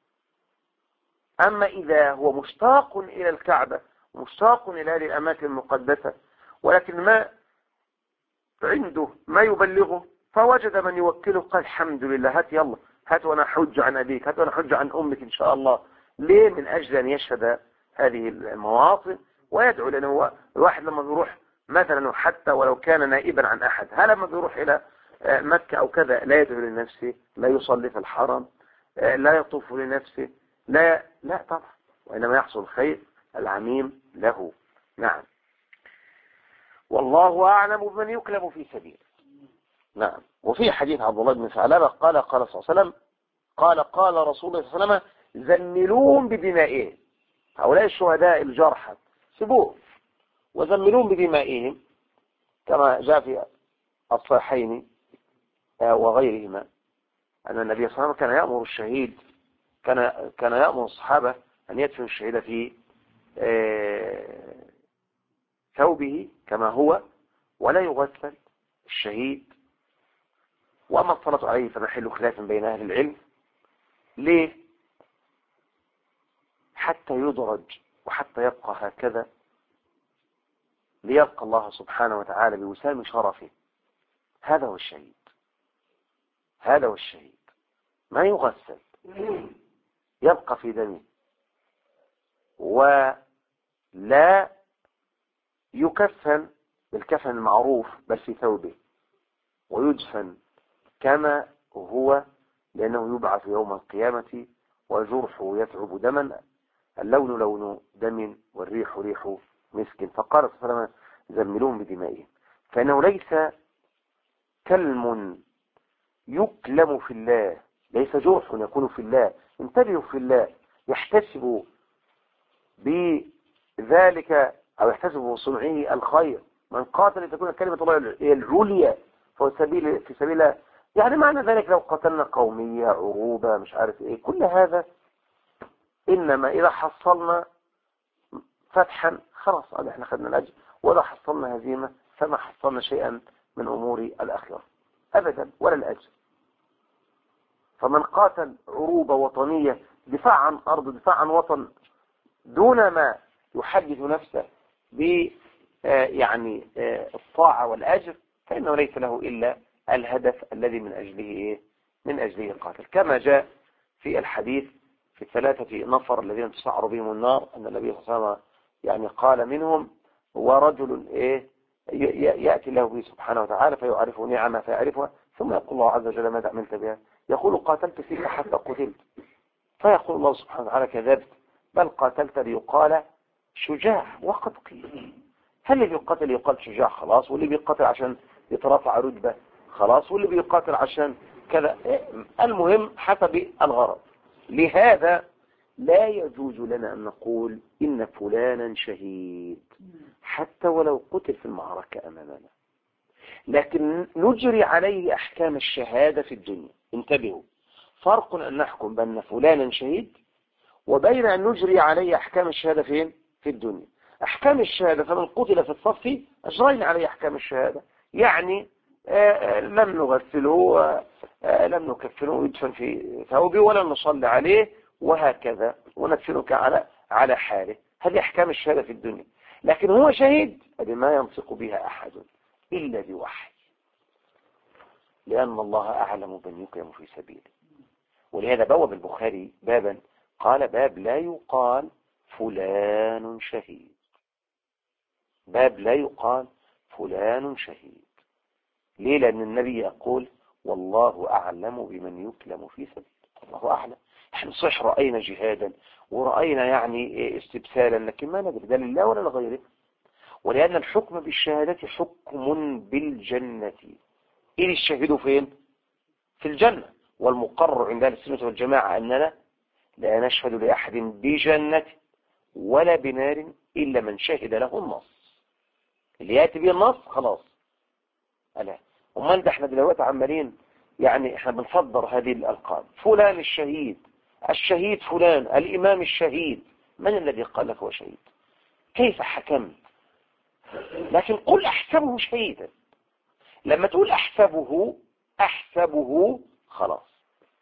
أما إذا هو مشتاق إلى الكعبة، مشتاق إلى هذه الأماكن المقدسة، ولكن ما عنده ما يبلغه، فوجد من يوكله، قال الحمد لله هات يلا هات وانا حج عن أبيك، هات وانا حج عن أمك إن شاء الله. ليه؟ من أجل أن يشهد هذه المواطن ويدعو. لأنه هو الواحد لما بيروح مثلا حتى ولو كان نائبا عن أحد، هل لما بيروح إلى مكة أو كذا لا يدعو لنفسه، لا يصلي في الحرم، لا يطوف لنفسه، لا طبعا، وإنما يحصل خير العميم له. نعم، والله أعلم بمن يكلم في سبيله. نعم. وفي حديث عبد الله بن ثعلبة قال صلى الله عليه وسلم، قال رسول الله صلى الله عليه وسلم زملون بدمائهم، هؤلاء الشهداء الجرحى سبوه وزملون بدمائهم، كما جاء في الصحيحين وغيرهما أن النبي صلى الله عليه وسلم كان يأمر الشهيد، كان يأمر الصحابة أن يدفنوا الشهيد في ثوبه كما هو، ولا يغسل الشهيد. وأما الصلاة عليه فمحل خلاف بين أهل العلم. ليه؟ حتى يدرج وحتى يبقى هكذا، ليلقى الله سبحانه وتعالى بوسام شرفه. هذا هو الشهيد، هذا هو الشهيد، ما يغسل، يبقى في دمه، ولا يكفن بالكفن المعروف بس في ثوبه، ويدفن كما هو، لأنه يبعث يوم القيامة وجرحه يتعب دما، اللون لون دم والريح ريح مسك. فقال صلى الله عليه وسلم زملون بدمائهم، فإنه ليس كلم يكلم في الله، ليس جرح يكون في الله. انتبهوا في الله، يحتسب بذلك أو يحتسب بصنعه الخير. من قاتل لتكون كلمة الله العليا فهو في سبيل، يعني معنى ذلك لو قتلنا قومية عروبة مش عارف ايه، كل هذا إنما إذا حصلنا فتحا خلاص احنا خدنا الأجر، وإذا حصلنا هزيمة فما حصلنا شيئا من أمور الآخرة أبدا ولا الأجر. فمن قاتل عروبة وطنية دفاع عن أرض، دفاع عن وطن، دون ما يحدث نفسه ب يعني الطاعة والأجر، فإنه ليس له إلا الهدف الذي من أجله قاتل، كما جاء في الحديث في الثلاثة نفر الذين تسعر بهم النار أن النبي صلى الله عليه وسلم يعني قال منهم ورجل يأتي له به سبحانه وتعالى فيعرفه نعمة فيعرفها ثم يقول الله عز وجل ماذا عملت بها؟ يقول قاتلت فيك حتى قتلت. فيقول الله سبحانه وتعالى كذبت بل قاتلت ليقال شجاع وقد قيل. هل اللي بيقاتل يقال شجاع خلاص، واللي بيقاتل عشان يترفع رتبة خلاص، واللي بيقاتل عشان كذا، المهم حسب الغرض. لهذا لا يجوز لنا أن نقول إن فلانا شهيد حتى ولو قتل في المعركة أمامنا، لكن نجري عليه أحكام الشهادة في الدنيا. انتبهوا، فرق أن نحكم بأن فلانا شهيد وبين أن نجري عليه أحكام الشهادة فين؟ في الدنيا. أحكام الشهادة فمن قتل في الصف أجرينا عليه أحكام الشهادة، يعني لم نغسله، لم نكفنه يدفن في ثوبه ولا نصلي عليه وهكذا وندفنك على حاله. هذه أحكام الشهادة في الدنيا. لكن هو شهيد بما ينطق بها أحد إلا بوحي، لأن الله أعلم بمن يكرم في سبيله. ولهذا بوب البخاري بابا قال باب لا يقال فلان شهيد، باب لا يقال فلان شهيد. ليه؟ لأن النبي يقول والله أعلم بمن يكلم في سبيله. الله أعلم. احنا صح رأينا جهادا ورأينا يعني استبسالا، لكن ما ندري ده لله ولا لغيره. ولأن الحكم بالشهادة حكم بالجنة. إذ الشهيد فين؟ في الجنة. والمقرر عند أهل السنة والجماعة أننا لا نشهد لأحد بجنة ولا بنار إلا من شهد له النص. اللي يأتي به النص خلاص. ألا ومن ده احنا دلوقتي عمالين يعني احنا بنفضل هذه الألقاب، فلان الشهيد، الشهيد فلان، الإمام الشهيد. من الذي قال لك هو شهيد؟ كيف حكمت؟ لكن قل أحسبه شهيدا. لما تقول أحسبه خلاص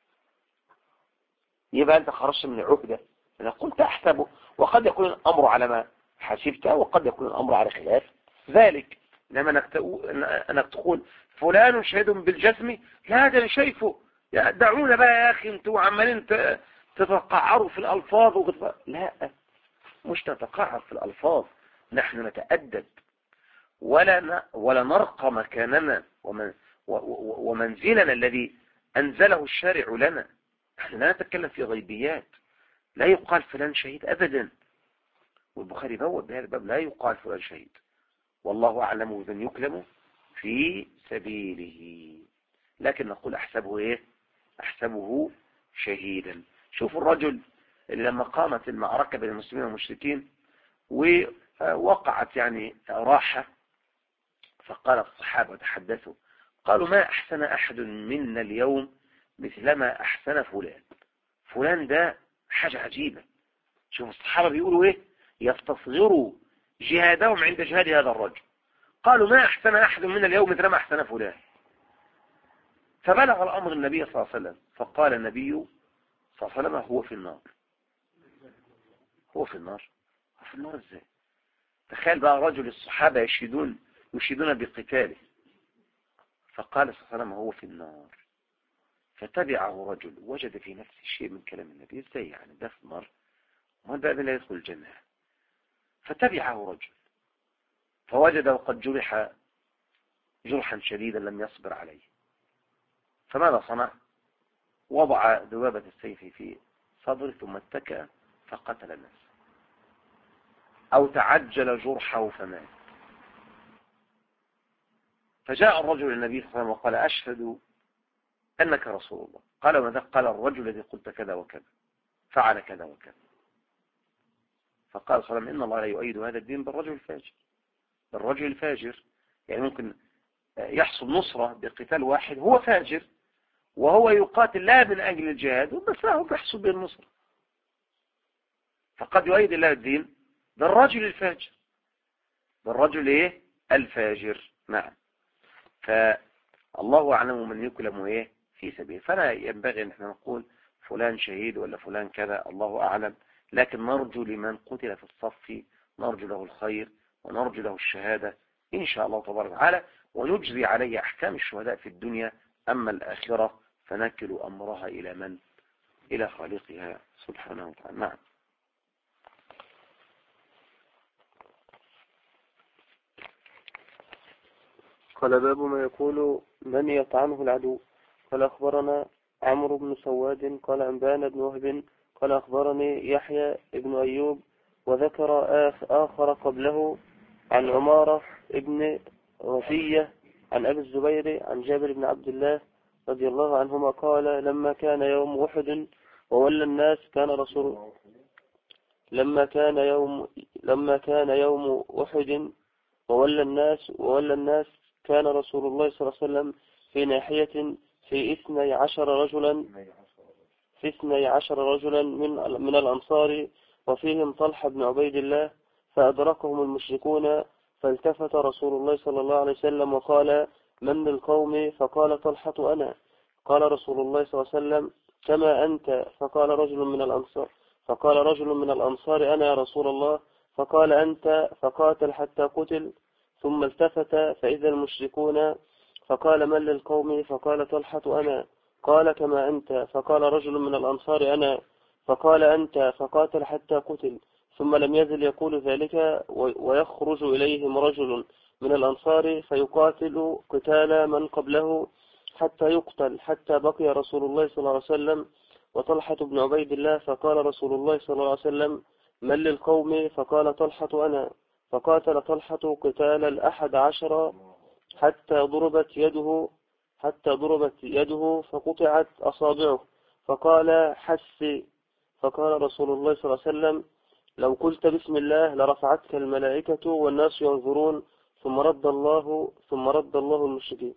يبقى أنت خرجت من العهدة. أنا قلت أحسبه، وقد يكون الأمر على ما حسبته وقد يكون الأمر على خلاف ذلك. لما أنك تقول فلان شهيد بالجسم، لا ده أنا شايفه، دعونا بقى يا أخي انتوا عمالين تتقعروا في الألفاظ لا، مش نتقعر في الألفاظ، نحن نتأدب ولا نرقى مكاننا ومنزلنا الذي أنزله الشارع لنا. نحن لا نتكلم في غيبيات. لا يقال فلان شهيد أبدا. والبخاري بوب بهذا الباب لا يقال فلان شهيد، والله أعلم بمن يكلم في سبيله. لكن نقول أحسبه أحسبه شهيدا. شوف الرجل اللي لما قامت المعركة بين المسلمين والمشركين ووقعت يعني راحة، فقال الصحابة وتحدثوا قالوا ما أحسن أحد منا اليوم مثلما أحسن فلان. فلان ده حاجة عجيبة. شوف الصحابة بيقولوا يستصغروا جهادهم عند جهاد هذا الرجل. قالوا ما أحسن أحد منا اليوم مثلما أحسن فلان. فبلغ الأمر النبي صلى الله عليه وسلم، فقال النبي صلى الله عليه وسلم هو في النار. هو في النار؟ هو في النار ازاي؟ تخيل بقى رجل الصحابة يشهدون بقتاله، فقال صلى الله عليه وسلم هو في النار. فتبعه رجل وجد في نفسه شيء من كلام النبي، ازاي يعني ده في النار وما بقى لا يدخل الجنة؟ فتبعه رجل فوجده قد جرح جرحا شديدا لم يصبر عليه، فماذا صنع؟ وضع ذبابة السيف في صدره ثم اتكأ فقتل نفسه، أو تعجل جرحه فمات. فجاء الرجل النبي صلى الله عليه وسلم وقال أشهد أنك رسول الله. قال ماذا؟ قال الرجل الذي قلت كذا وكذا فعل كذا وكذا. فقال صلى الله عليه وسلم إن الله لا يؤيد هذا الدين بالرجل الفاجر. بالرجل الفاجر يعني ممكن يحصل نصرة بقتال واحد هو فاجر وهو يقاتل لا من أجل الجهاد، بس هو بيحصل به النصرة. فقد يؤيد الله الدين بالرجل الفاجر، بالرجل الفاجر. نعم. فالله أعلم من يكلم في سبيله. فلا ينبغي أن احنا نقول فلان شهيد ولا فلان كذا، الله أعلم. لكن نرجو لمن قتل في الصف، نرجو له الخير ونرجو له الشهادة إن شاء الله تبارك وتعالى، ونجري عليه أحكام الشهداء في الدنيا. أما الآخرة فنكل أمرها إلى من؟ إلى خالقها سبحانه وتعالى. نعم. قال باب ما يقول من يطعنه العدو. قال أخبرنا عمرو بن سواد قال أنبانا بن وهب قال أخبرني يحيى بن أيوب وذكر آخر قبله عن عمارة ابن غزية عن أبي الزبير عن جابر بن عبد الله رضي الله عنهما قال لما كان يوم أحد وولى الناس كان رسول لما كان يوم أحد وولى الناس كان رسول الله صلى الله عليه وسلم في ناحية في 12 رجلا من الأنصار وفيهم طلحة بن عبيد الله فأدركهم المشركون فالتفت رسول الله صلى الله عليه وسلم وقال من للقوم فقال طلحة أنا. قال رسول الله صلى الله عليه وسلم كما أنت فقال رجل من الأنصار أنا يا رسول الله فقال أنت فقاتل حتى قتل ثم التفت فإذا المشركون فقال من للقوم فقال طلحة أنا. قال كما أنت فقال رجل من الأنصار أنا فقال أنت فقاتل حتى قتل ثم لم يزل يقول ذلك ويخرج إليهم رجل من الأنصار فيقاتل قتال من قبله حتى يقتل حتى بقي رسول الله صلى الله عليه وسلم وطلحة بن عبيد الله فقال رسول الله صلى الله عليه وسلم من للقوم فقال طلحة أنا. فقاتل طلحة قتال 11 حتى ضربت يده فقطعت أصابعه فقال فقال رسول الله صلى الله عليه وسلم لو قلت بسم الله لرفعتك الملائكة والناس ينظرون ثم رد الله المشركين.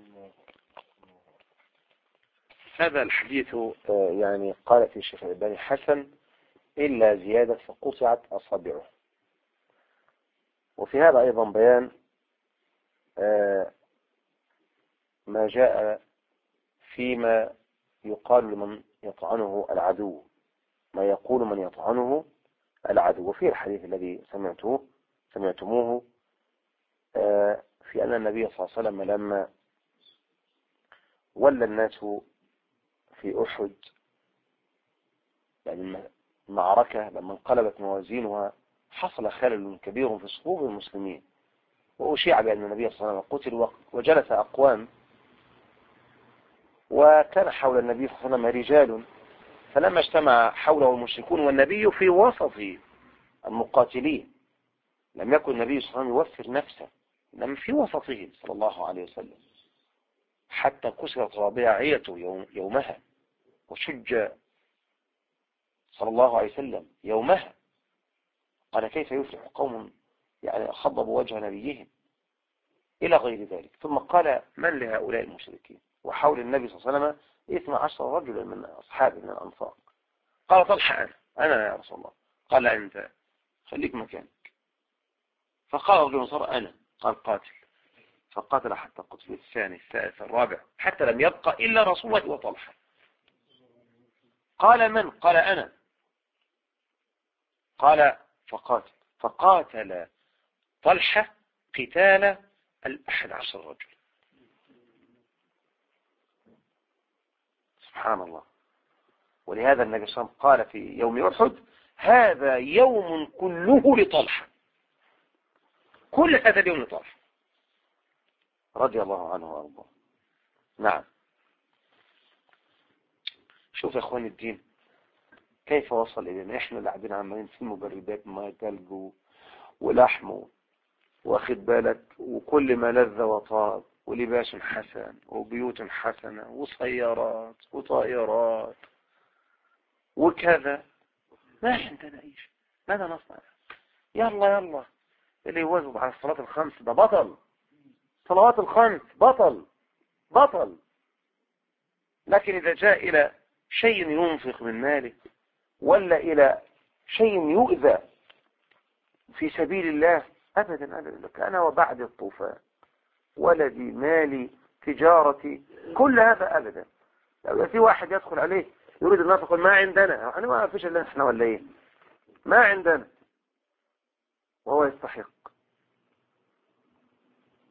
هذا الحديث يعني قال في الشيخ الألباني حسن إلا زيادة فقطعت أصابعه. وفي هذا أيضا بيان ما جاء فيما يقال لمن يطعنه العدو، ما يقول من يطعنه العدو. وفي الحديث الذي سمعتموه في أن النبي صلى الله عليه وسلم لما ولى الناس في أحد، يعني المعركة لما انقلبت موازينها حصل خلل كبير في صفوف المسلمين، وأشيع بأن النبي صلى الله عليه وسلم قتل وجلس أقوام وكان حول النبي صلى الله عليه وسلم رجال، فلما اجتمع حوله المشركون والنبي في وسط المقاتلين لم يكن النبي صلى الله عليه وسلم يوفر نفسه، إنما في وسطهم صلى الله عليه وسلم حتى كسرت رباعيته يومها وشج صلى الله عليه وسلم يومها. قال كيف يفلح قوم يعني خضبوا وجه نبيهم إلى غير ذلك. ثم قال من لهؤلاء المشركين؟ وحول النبي صلى الله عليه وسلم 12 رجلا من أصحابه من الأنصار. قال طلحة أنا يا رسول الله. قال أنت خليك مكانك. فقال رجل الأنصار أنا. قال قاتل. فقاتل حتى قتل الثاني الثالث الرابع حتى لم يبقى إلا رسول الله وطلحة. قال من؟ قال أنا. قال فقاتل طلحة قتال 11 رجل. سبحان الله. ولهذا النبي صلى الله عليه وسلم قال في يوم أحد هذا يوم كله لطلحة، كل هذا اليوم لطلحة رضي الله عنه وارضاه. نعم. شوف يا اخواني الدين كيف وصل الينا. احنا لاعبين عمالين في مبردات ما تلج ولحم واخد بالك وكل ما لذ وطاب ولباس حسن وبيوت حسنة وسيارات وطائرات وكذا، ما عندنا ايش. ماذا نصنع؟ يلا اللي يواظب على الصلاة الخمس ده بطل، صلوات الخمس بطل. لكن إذا جاء إلى شيء ينفق من ماله ولا إلى شيء يؤذى في سبيل الله أبدا لك أنا وبعد الطوفان ولدي مالي تجارتي كل هذا أبدا. لو في واحد يدخل عليه يريد الناس يقول ما عندنا، يعني ما فيش إلا إحنا ولا إيه، ما عندنا، وهو يستحق.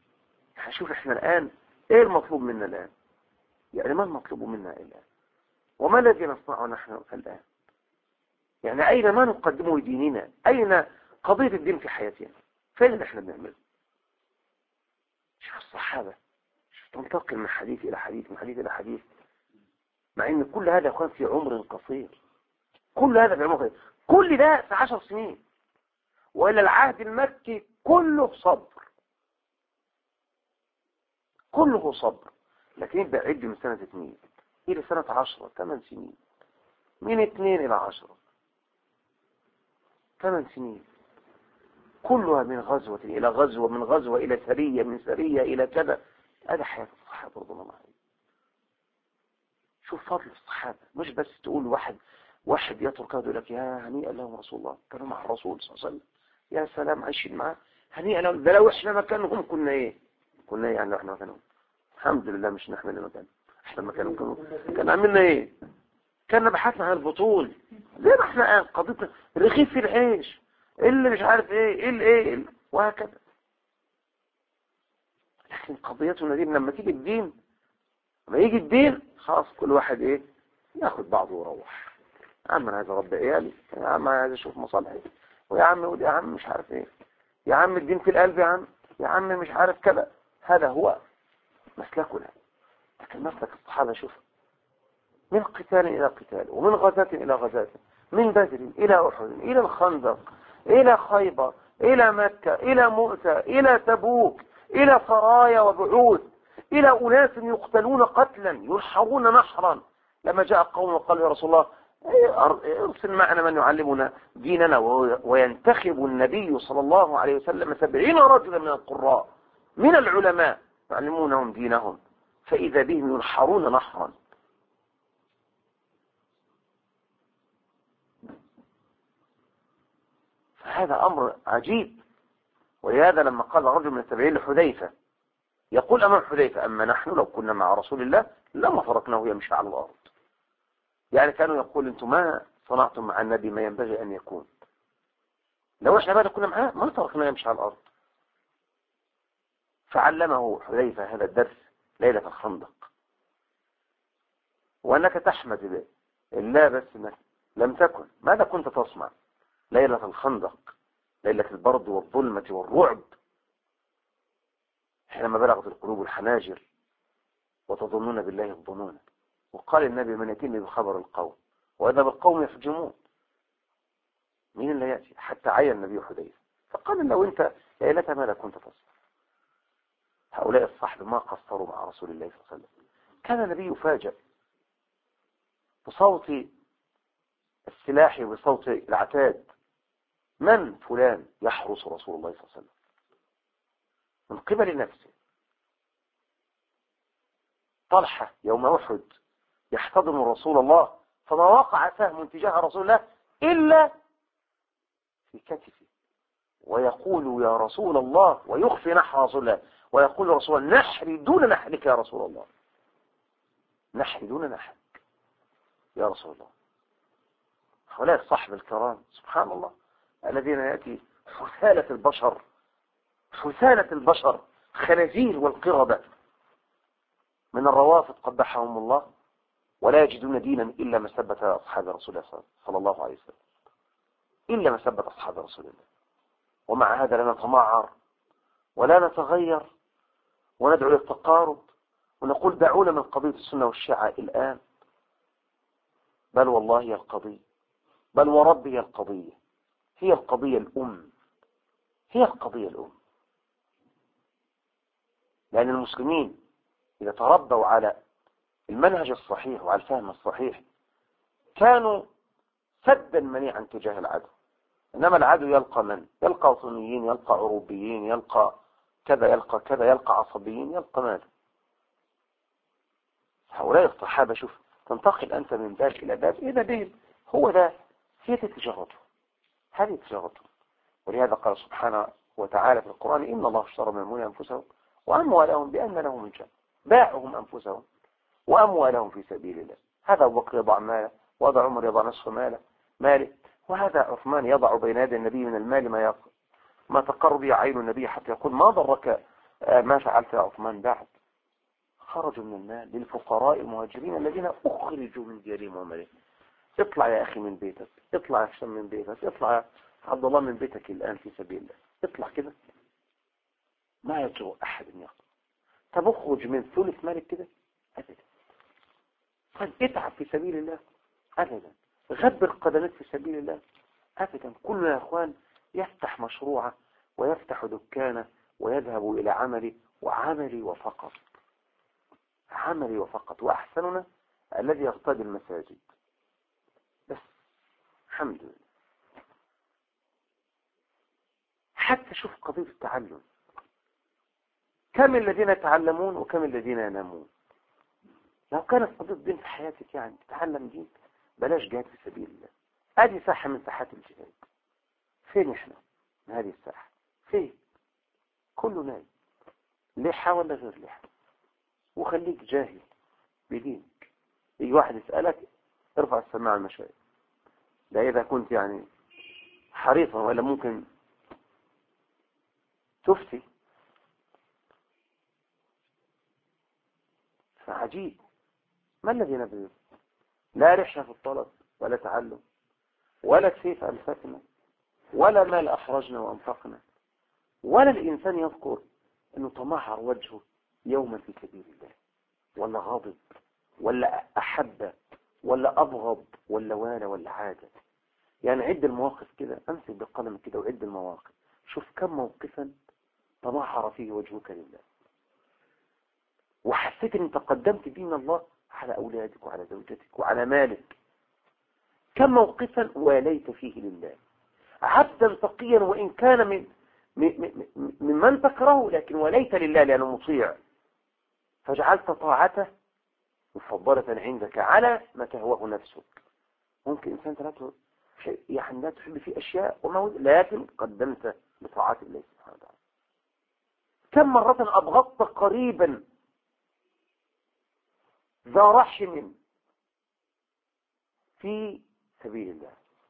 هنشوف إحنا الآن إيه المطلوب منا الآن، يعني ما المطلوب منا الآن؟ وما الذي نصنعه نحن الآن؟ يعني أين ما نقدمه لديننا؟ أين قضية الدين في حياتنا؟ فين اللي احنا بنعمله؟ شوف الصحابة، شوف تنتقل من حديث إلى حديث، من حديث إلى حديث، مع ان كل هذا كان في عمر قصير، كل هذا في عمر قصير، كل ده في 10 سنين، وإلى العهد المكي كله صبر، كله صبر. لكن يبدأ عد من سنة 2 إلى سنة 10، 8 سنين، من 2 إلى 10، 8 سنين، كلها من غزوة إلى غزوة، من غزوة إلى سرية، من سرية إلى كذا. هذا حياة الصحابة رضي الله عنهم. شوف فضل الصحابة، مش بس تقول واحد يترك هذا يقول لك يا هنيئا لهم رسول الله، كانوا مع الرسول صلى الله عليه وسلم، يا سلام عايشين معاه، هنيئا لهم. ده لو احنا مكانهم كنا ايه؟ كنا ايه يعني لو احنا مكانهم؟ الحمد لله مش نحن اللي مكانهم، احنا مكانهم كان عملنا ايه؟ كنا بحثنا عن البطول، زي ما احنا الان قضيتنا رغيف في العيش، اللي مش عارف ايه اللي وهكذا. لكن قضيتنا دي لما تيجي الدين، لما يجي الدين خلاص كل واحد ايه؟ ياخد بعضه ويروح. يا عم انا عايز اربي عيالي، يا عم انا عايز اشوف مصالحي، ويا عم ودي، يا عم مش عارف ايه، يا عم الدين في القلب، يا عم مش عارف كذا. هذا هو مسلكنا. لكن مسلك الصحابة شوف، من قتال الى قتال، ومن غزاة الى غزاة، من بدر الى احد، الى الخندق، الى خيبر، الى مكة، الى مؤتة، الى تبوك، الى سرايا وبعوث، الى اناس يقتلون قتلا ينحرون نحرا. لما جاء قوم وقالوا يا رسول الله ارسل معنا من يعلمنا ديننا، وينتخب النبي صلى الله عليه وسلم 70 رجلا من القراء من العلماء يعلمونهم دينهم، فإذا بهم ينحرون نحرا. فهذا أمر عجيب. ولهذا لما قال رجل من التابعين لحذيفة، يقول أمام حذيفة أما نحن لو كنا مع رسول الله لما تركناه يمشي على الأرض. يعني كانوا يقول أنتم ما صنعتم مع النبي ما ينبغي أن يكون، لو احنا بقى كنا معاه ما تركناه يمشي على الأرض. فعلمه حذيفة هذا الدرس ليلة الخندق، وأنك تحمد الله بس أنك لم تكن. ماذا كنت تصنع ليلة الخندق، ليلة البرد والظلمة والرعب، حينما بلغت القلوب الحناجر وتظنون بالله الظنون؟ وقال النبي من يتم بخبر القوم وإذا بالقوم يفجمون. مين اللي يأتي؟ حتى عين النبي حذيفة فقال لو أنت ليلة ماذا كنت تصنع؟ هؤلاء الصحب ما قصروا مع رسول الله صلى الله عليه وسلم. كان النبي يفاجأ بصوت السلاح وبصوت العتاد، من فلان يحرس رسول الله صلى الله عليه وسلم من قبل نفسه. طلحة يوم أحد يحتضن رسول الله فما وقع سهم تجاه رسول الله إلا في كتفه، ويقول يا رسول الله، ويخفي نحر رسول الله، ويقول رسول الله نحري دون نحرك يا رسول الله، نحري دون نحرك يا رسول الله. هؤلاء الصحب الكرام سبحان الله الذين يأتي حثالة البشر، حثالة البشر، خنازير والقردة من الروافض قبحهم الله، ولا يجدون دينا إلا مسبة أصحاب رسول الله صلى الله عليه وسلم، إلا مسبة أصحاب رسول الله. ومع هذا لا نتمعر ولا نتغير وندعو للتقارب ونقول دعونا من قضية السنة والشيعة الآن. بل والله هي القضية، بل وربي هي القضية، هي القضية الأم، هي القضية الأم. لأن المسلمين إذا تربوا على المنهج الصحيح وعلى الفهم الصحيح كانوا سدا منيعا تجاه العدو. إنما العدو يلقى من؟ يلقى وطنيين، يلقى عروبيين، يلقى كذا، يلقى كذا، يلقى عصبيين، يلقى ماذا؟ هؤلاء الصحابة شوف تنتقل أنت من باب إلى باب إلى باب، هو ده هي تجارته، هذه تجارته. ولهذا قال سبحانه وتعالى في القرآن إن الله اشترى من المؤمنين أنفسهم وأموالهم بأن لهم الجنة، باعهم أنفسهم وأموالهم في سبيل الله. هذا أبو بكر يضع ماله، وهذا عمر يضع نصف ماله، وهذا عثمان يضع بين يدي النبي من المال ما تقر به عين النبي حتى يقول ما ضرك ما فعلت يا عثمان بعد، خرجوا من المال للفقراء المهاجرين الذين أخرجوا من ديارهم ومالهم. اطلع يا أخي من بيتك، اطلع يا هشام من بيتك، اطلع يا عبد الله من بيتك الآن في سبيل الله، اطلع كده ما يجرؤ أحد أن يخرج. طب اخرج من ثلث مالك كده أبدا. طب اتعب في سبيل الله أبدا. غبر قدمك في سبيل الله أبدا. كلنا يا أخوان يفتح مشروعه ويفتح دكانه ويذهب إلى عملي وعملي وفقط، عملي وفقط. وأحسننا الذي يرتدي المساجد بس. الحمد لله. حتى شوف قضية التعلم، كم الذين يتعلمون وكم الذين ينامون. لو كانت قضية دين في حياتك يعني تتعلم دين، بلاش جهاد في سبيل الله. هذه ساحة من ساحات الجهاد. فين احنا من هذه الساحة؟ فين؟ كله نايم، لحى ولا غير لحى. وخليك جاهل بدينك. يجي واحد يسألك ارفع السماعة المشايخ، ده إذا كنت يعني حريصا، ولا ممكن تفتي. فعجيب. ما الذي نبذل؟ لا رحلة في الطلب ولا تعلم ولا سيف ألفتنا ولا مال أخرجنا وأنفقنا، ولا الإنسان يذكر أنه تمحر وجهه يوما في سبيل الله، ولا غضب ولا أحب ولا أبغض ولا والى ولا حاجة. يعني عد المواقف كده، أمسك بالقلم كده وعد المواقف، شوف كم موقفا تمحر فيه وجهك لله وحسيت أن تقدمت دين الله على أولادك وعلى زوجتك وعلى مالك. كم موقفا واليت فيه لله عبدا تقيا وإن كان ممن تكره، لكن وليت لله لأنه مطيع، فجعلت طاعته مفضلة عندك على ما تهواه نفسك. ممكن إنسان لا تحب فيه أشياء لكن قدمت لطاعات الله سبحانه وتعالى. كم مرة أبغضت قريبا ذا رحم في سبيل الله؟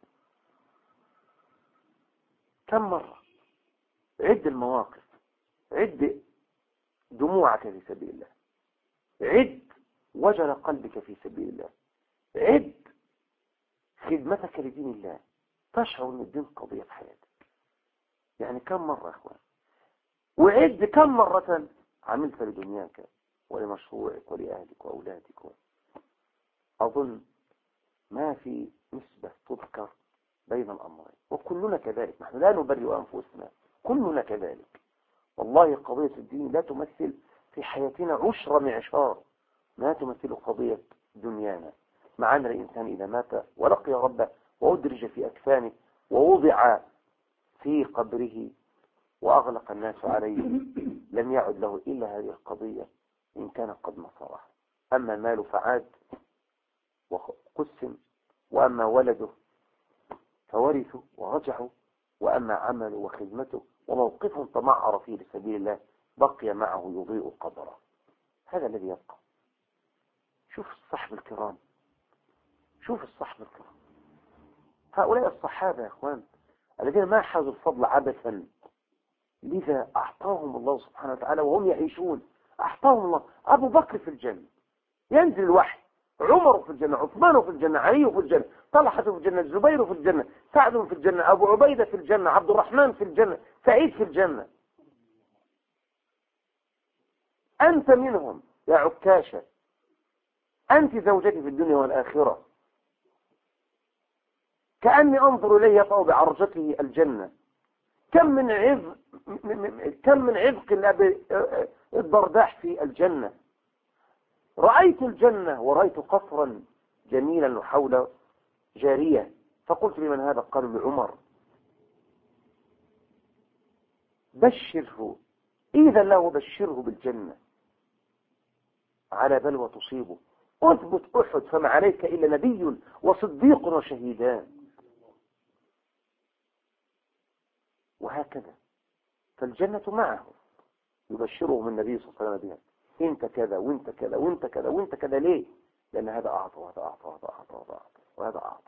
كم مرة؟ عد المواقف، عد دموعك في سبيل الله، عد وجل قلبك في سبيل الله، عد خدمتك لدين الله، تشعر ان الدين قضية في حياتك. يعني كم مرة يا اخوان؟ وعد كم مرة عملت لدنياك ولمشروعك ولأهلك وأولادك. أظن ما في نسبة تذكر بين الأمرين، وكلنا كذلك. نحن لا نبرئ أنفسنا، كلنا كذلك. والله قضية الدين لا تمثل في حياتنا عشر معشار ما تمثل قضية دنيانا. مع أن الإنسان إذا مات ولقي ربه وأدرج في أكفانه ووضع في قبره وأغلق الناس عليه لم يعد له إلا هذه القضية إن كان قد نصرها. أما المال فعاد وقسم، وأما ولده فورثوا ورجعوا، وأما عمله وخدمته وموقف تمعر فيه لسبيل الله بقي معه يضيء قدره. هذا الذي يبقى. شوف الصحب الكرام، شوف الصحب الكرام. هؤلاء الصحابة يا أخوان الذين ما حازوا الفضل عبثا، لذا أعطاهم الله سبحانه وتعالى وهم يعيشون. أعطاهم الله. أبو بكر في الجنة ينزل الوحي، عمر في الجنة، عثمان في الجنة، علي في الجنة، طلحة في الجنة، الزبير في الجنة، سعد في الجنة، أبو عبيدة في الجنة، عبد الرحمن في الجنة، سعيد في الجنة. أنت منهم يا عكاشة، أنت زوجتي في الدنيا والآخرة، كأني أنظر إليه يطأ بعرجته الجنة. كم من عذق الضرداح في الجنة. رأيت الجنة ورأيت قصرا جميلا وحول جارية، فقلت لمن هذا؟ قالوا لعمر. بشره، إذا له بشره بالجنة على بلوى تصيبه. أثبت أحد فما عليك إلا نبي وصديق وشهيدان. وهكذا فالجنة معه يبشرهم النبي صلى الله عليه وسلم بها. انت كذا وانت كذا وانت كذا وانت كذا. ليه؟ لأن هذا أعطى وهذا أعطى وهذا أعطى وهذا أعطى وهذا أعطى.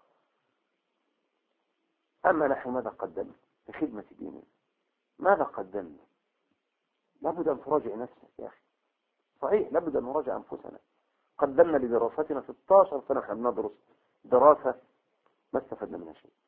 أما نحن ماذا قدمنا لخدمة ديننا؟ ماذا قدمنا؟ لابد أن تراجع نفسك يا أخي. صحيح لابد أن نراجع أنفسنا. قدمنا لدراستنا 16 سنة احنا بندرس دراسة ما استفدنا منها شيء.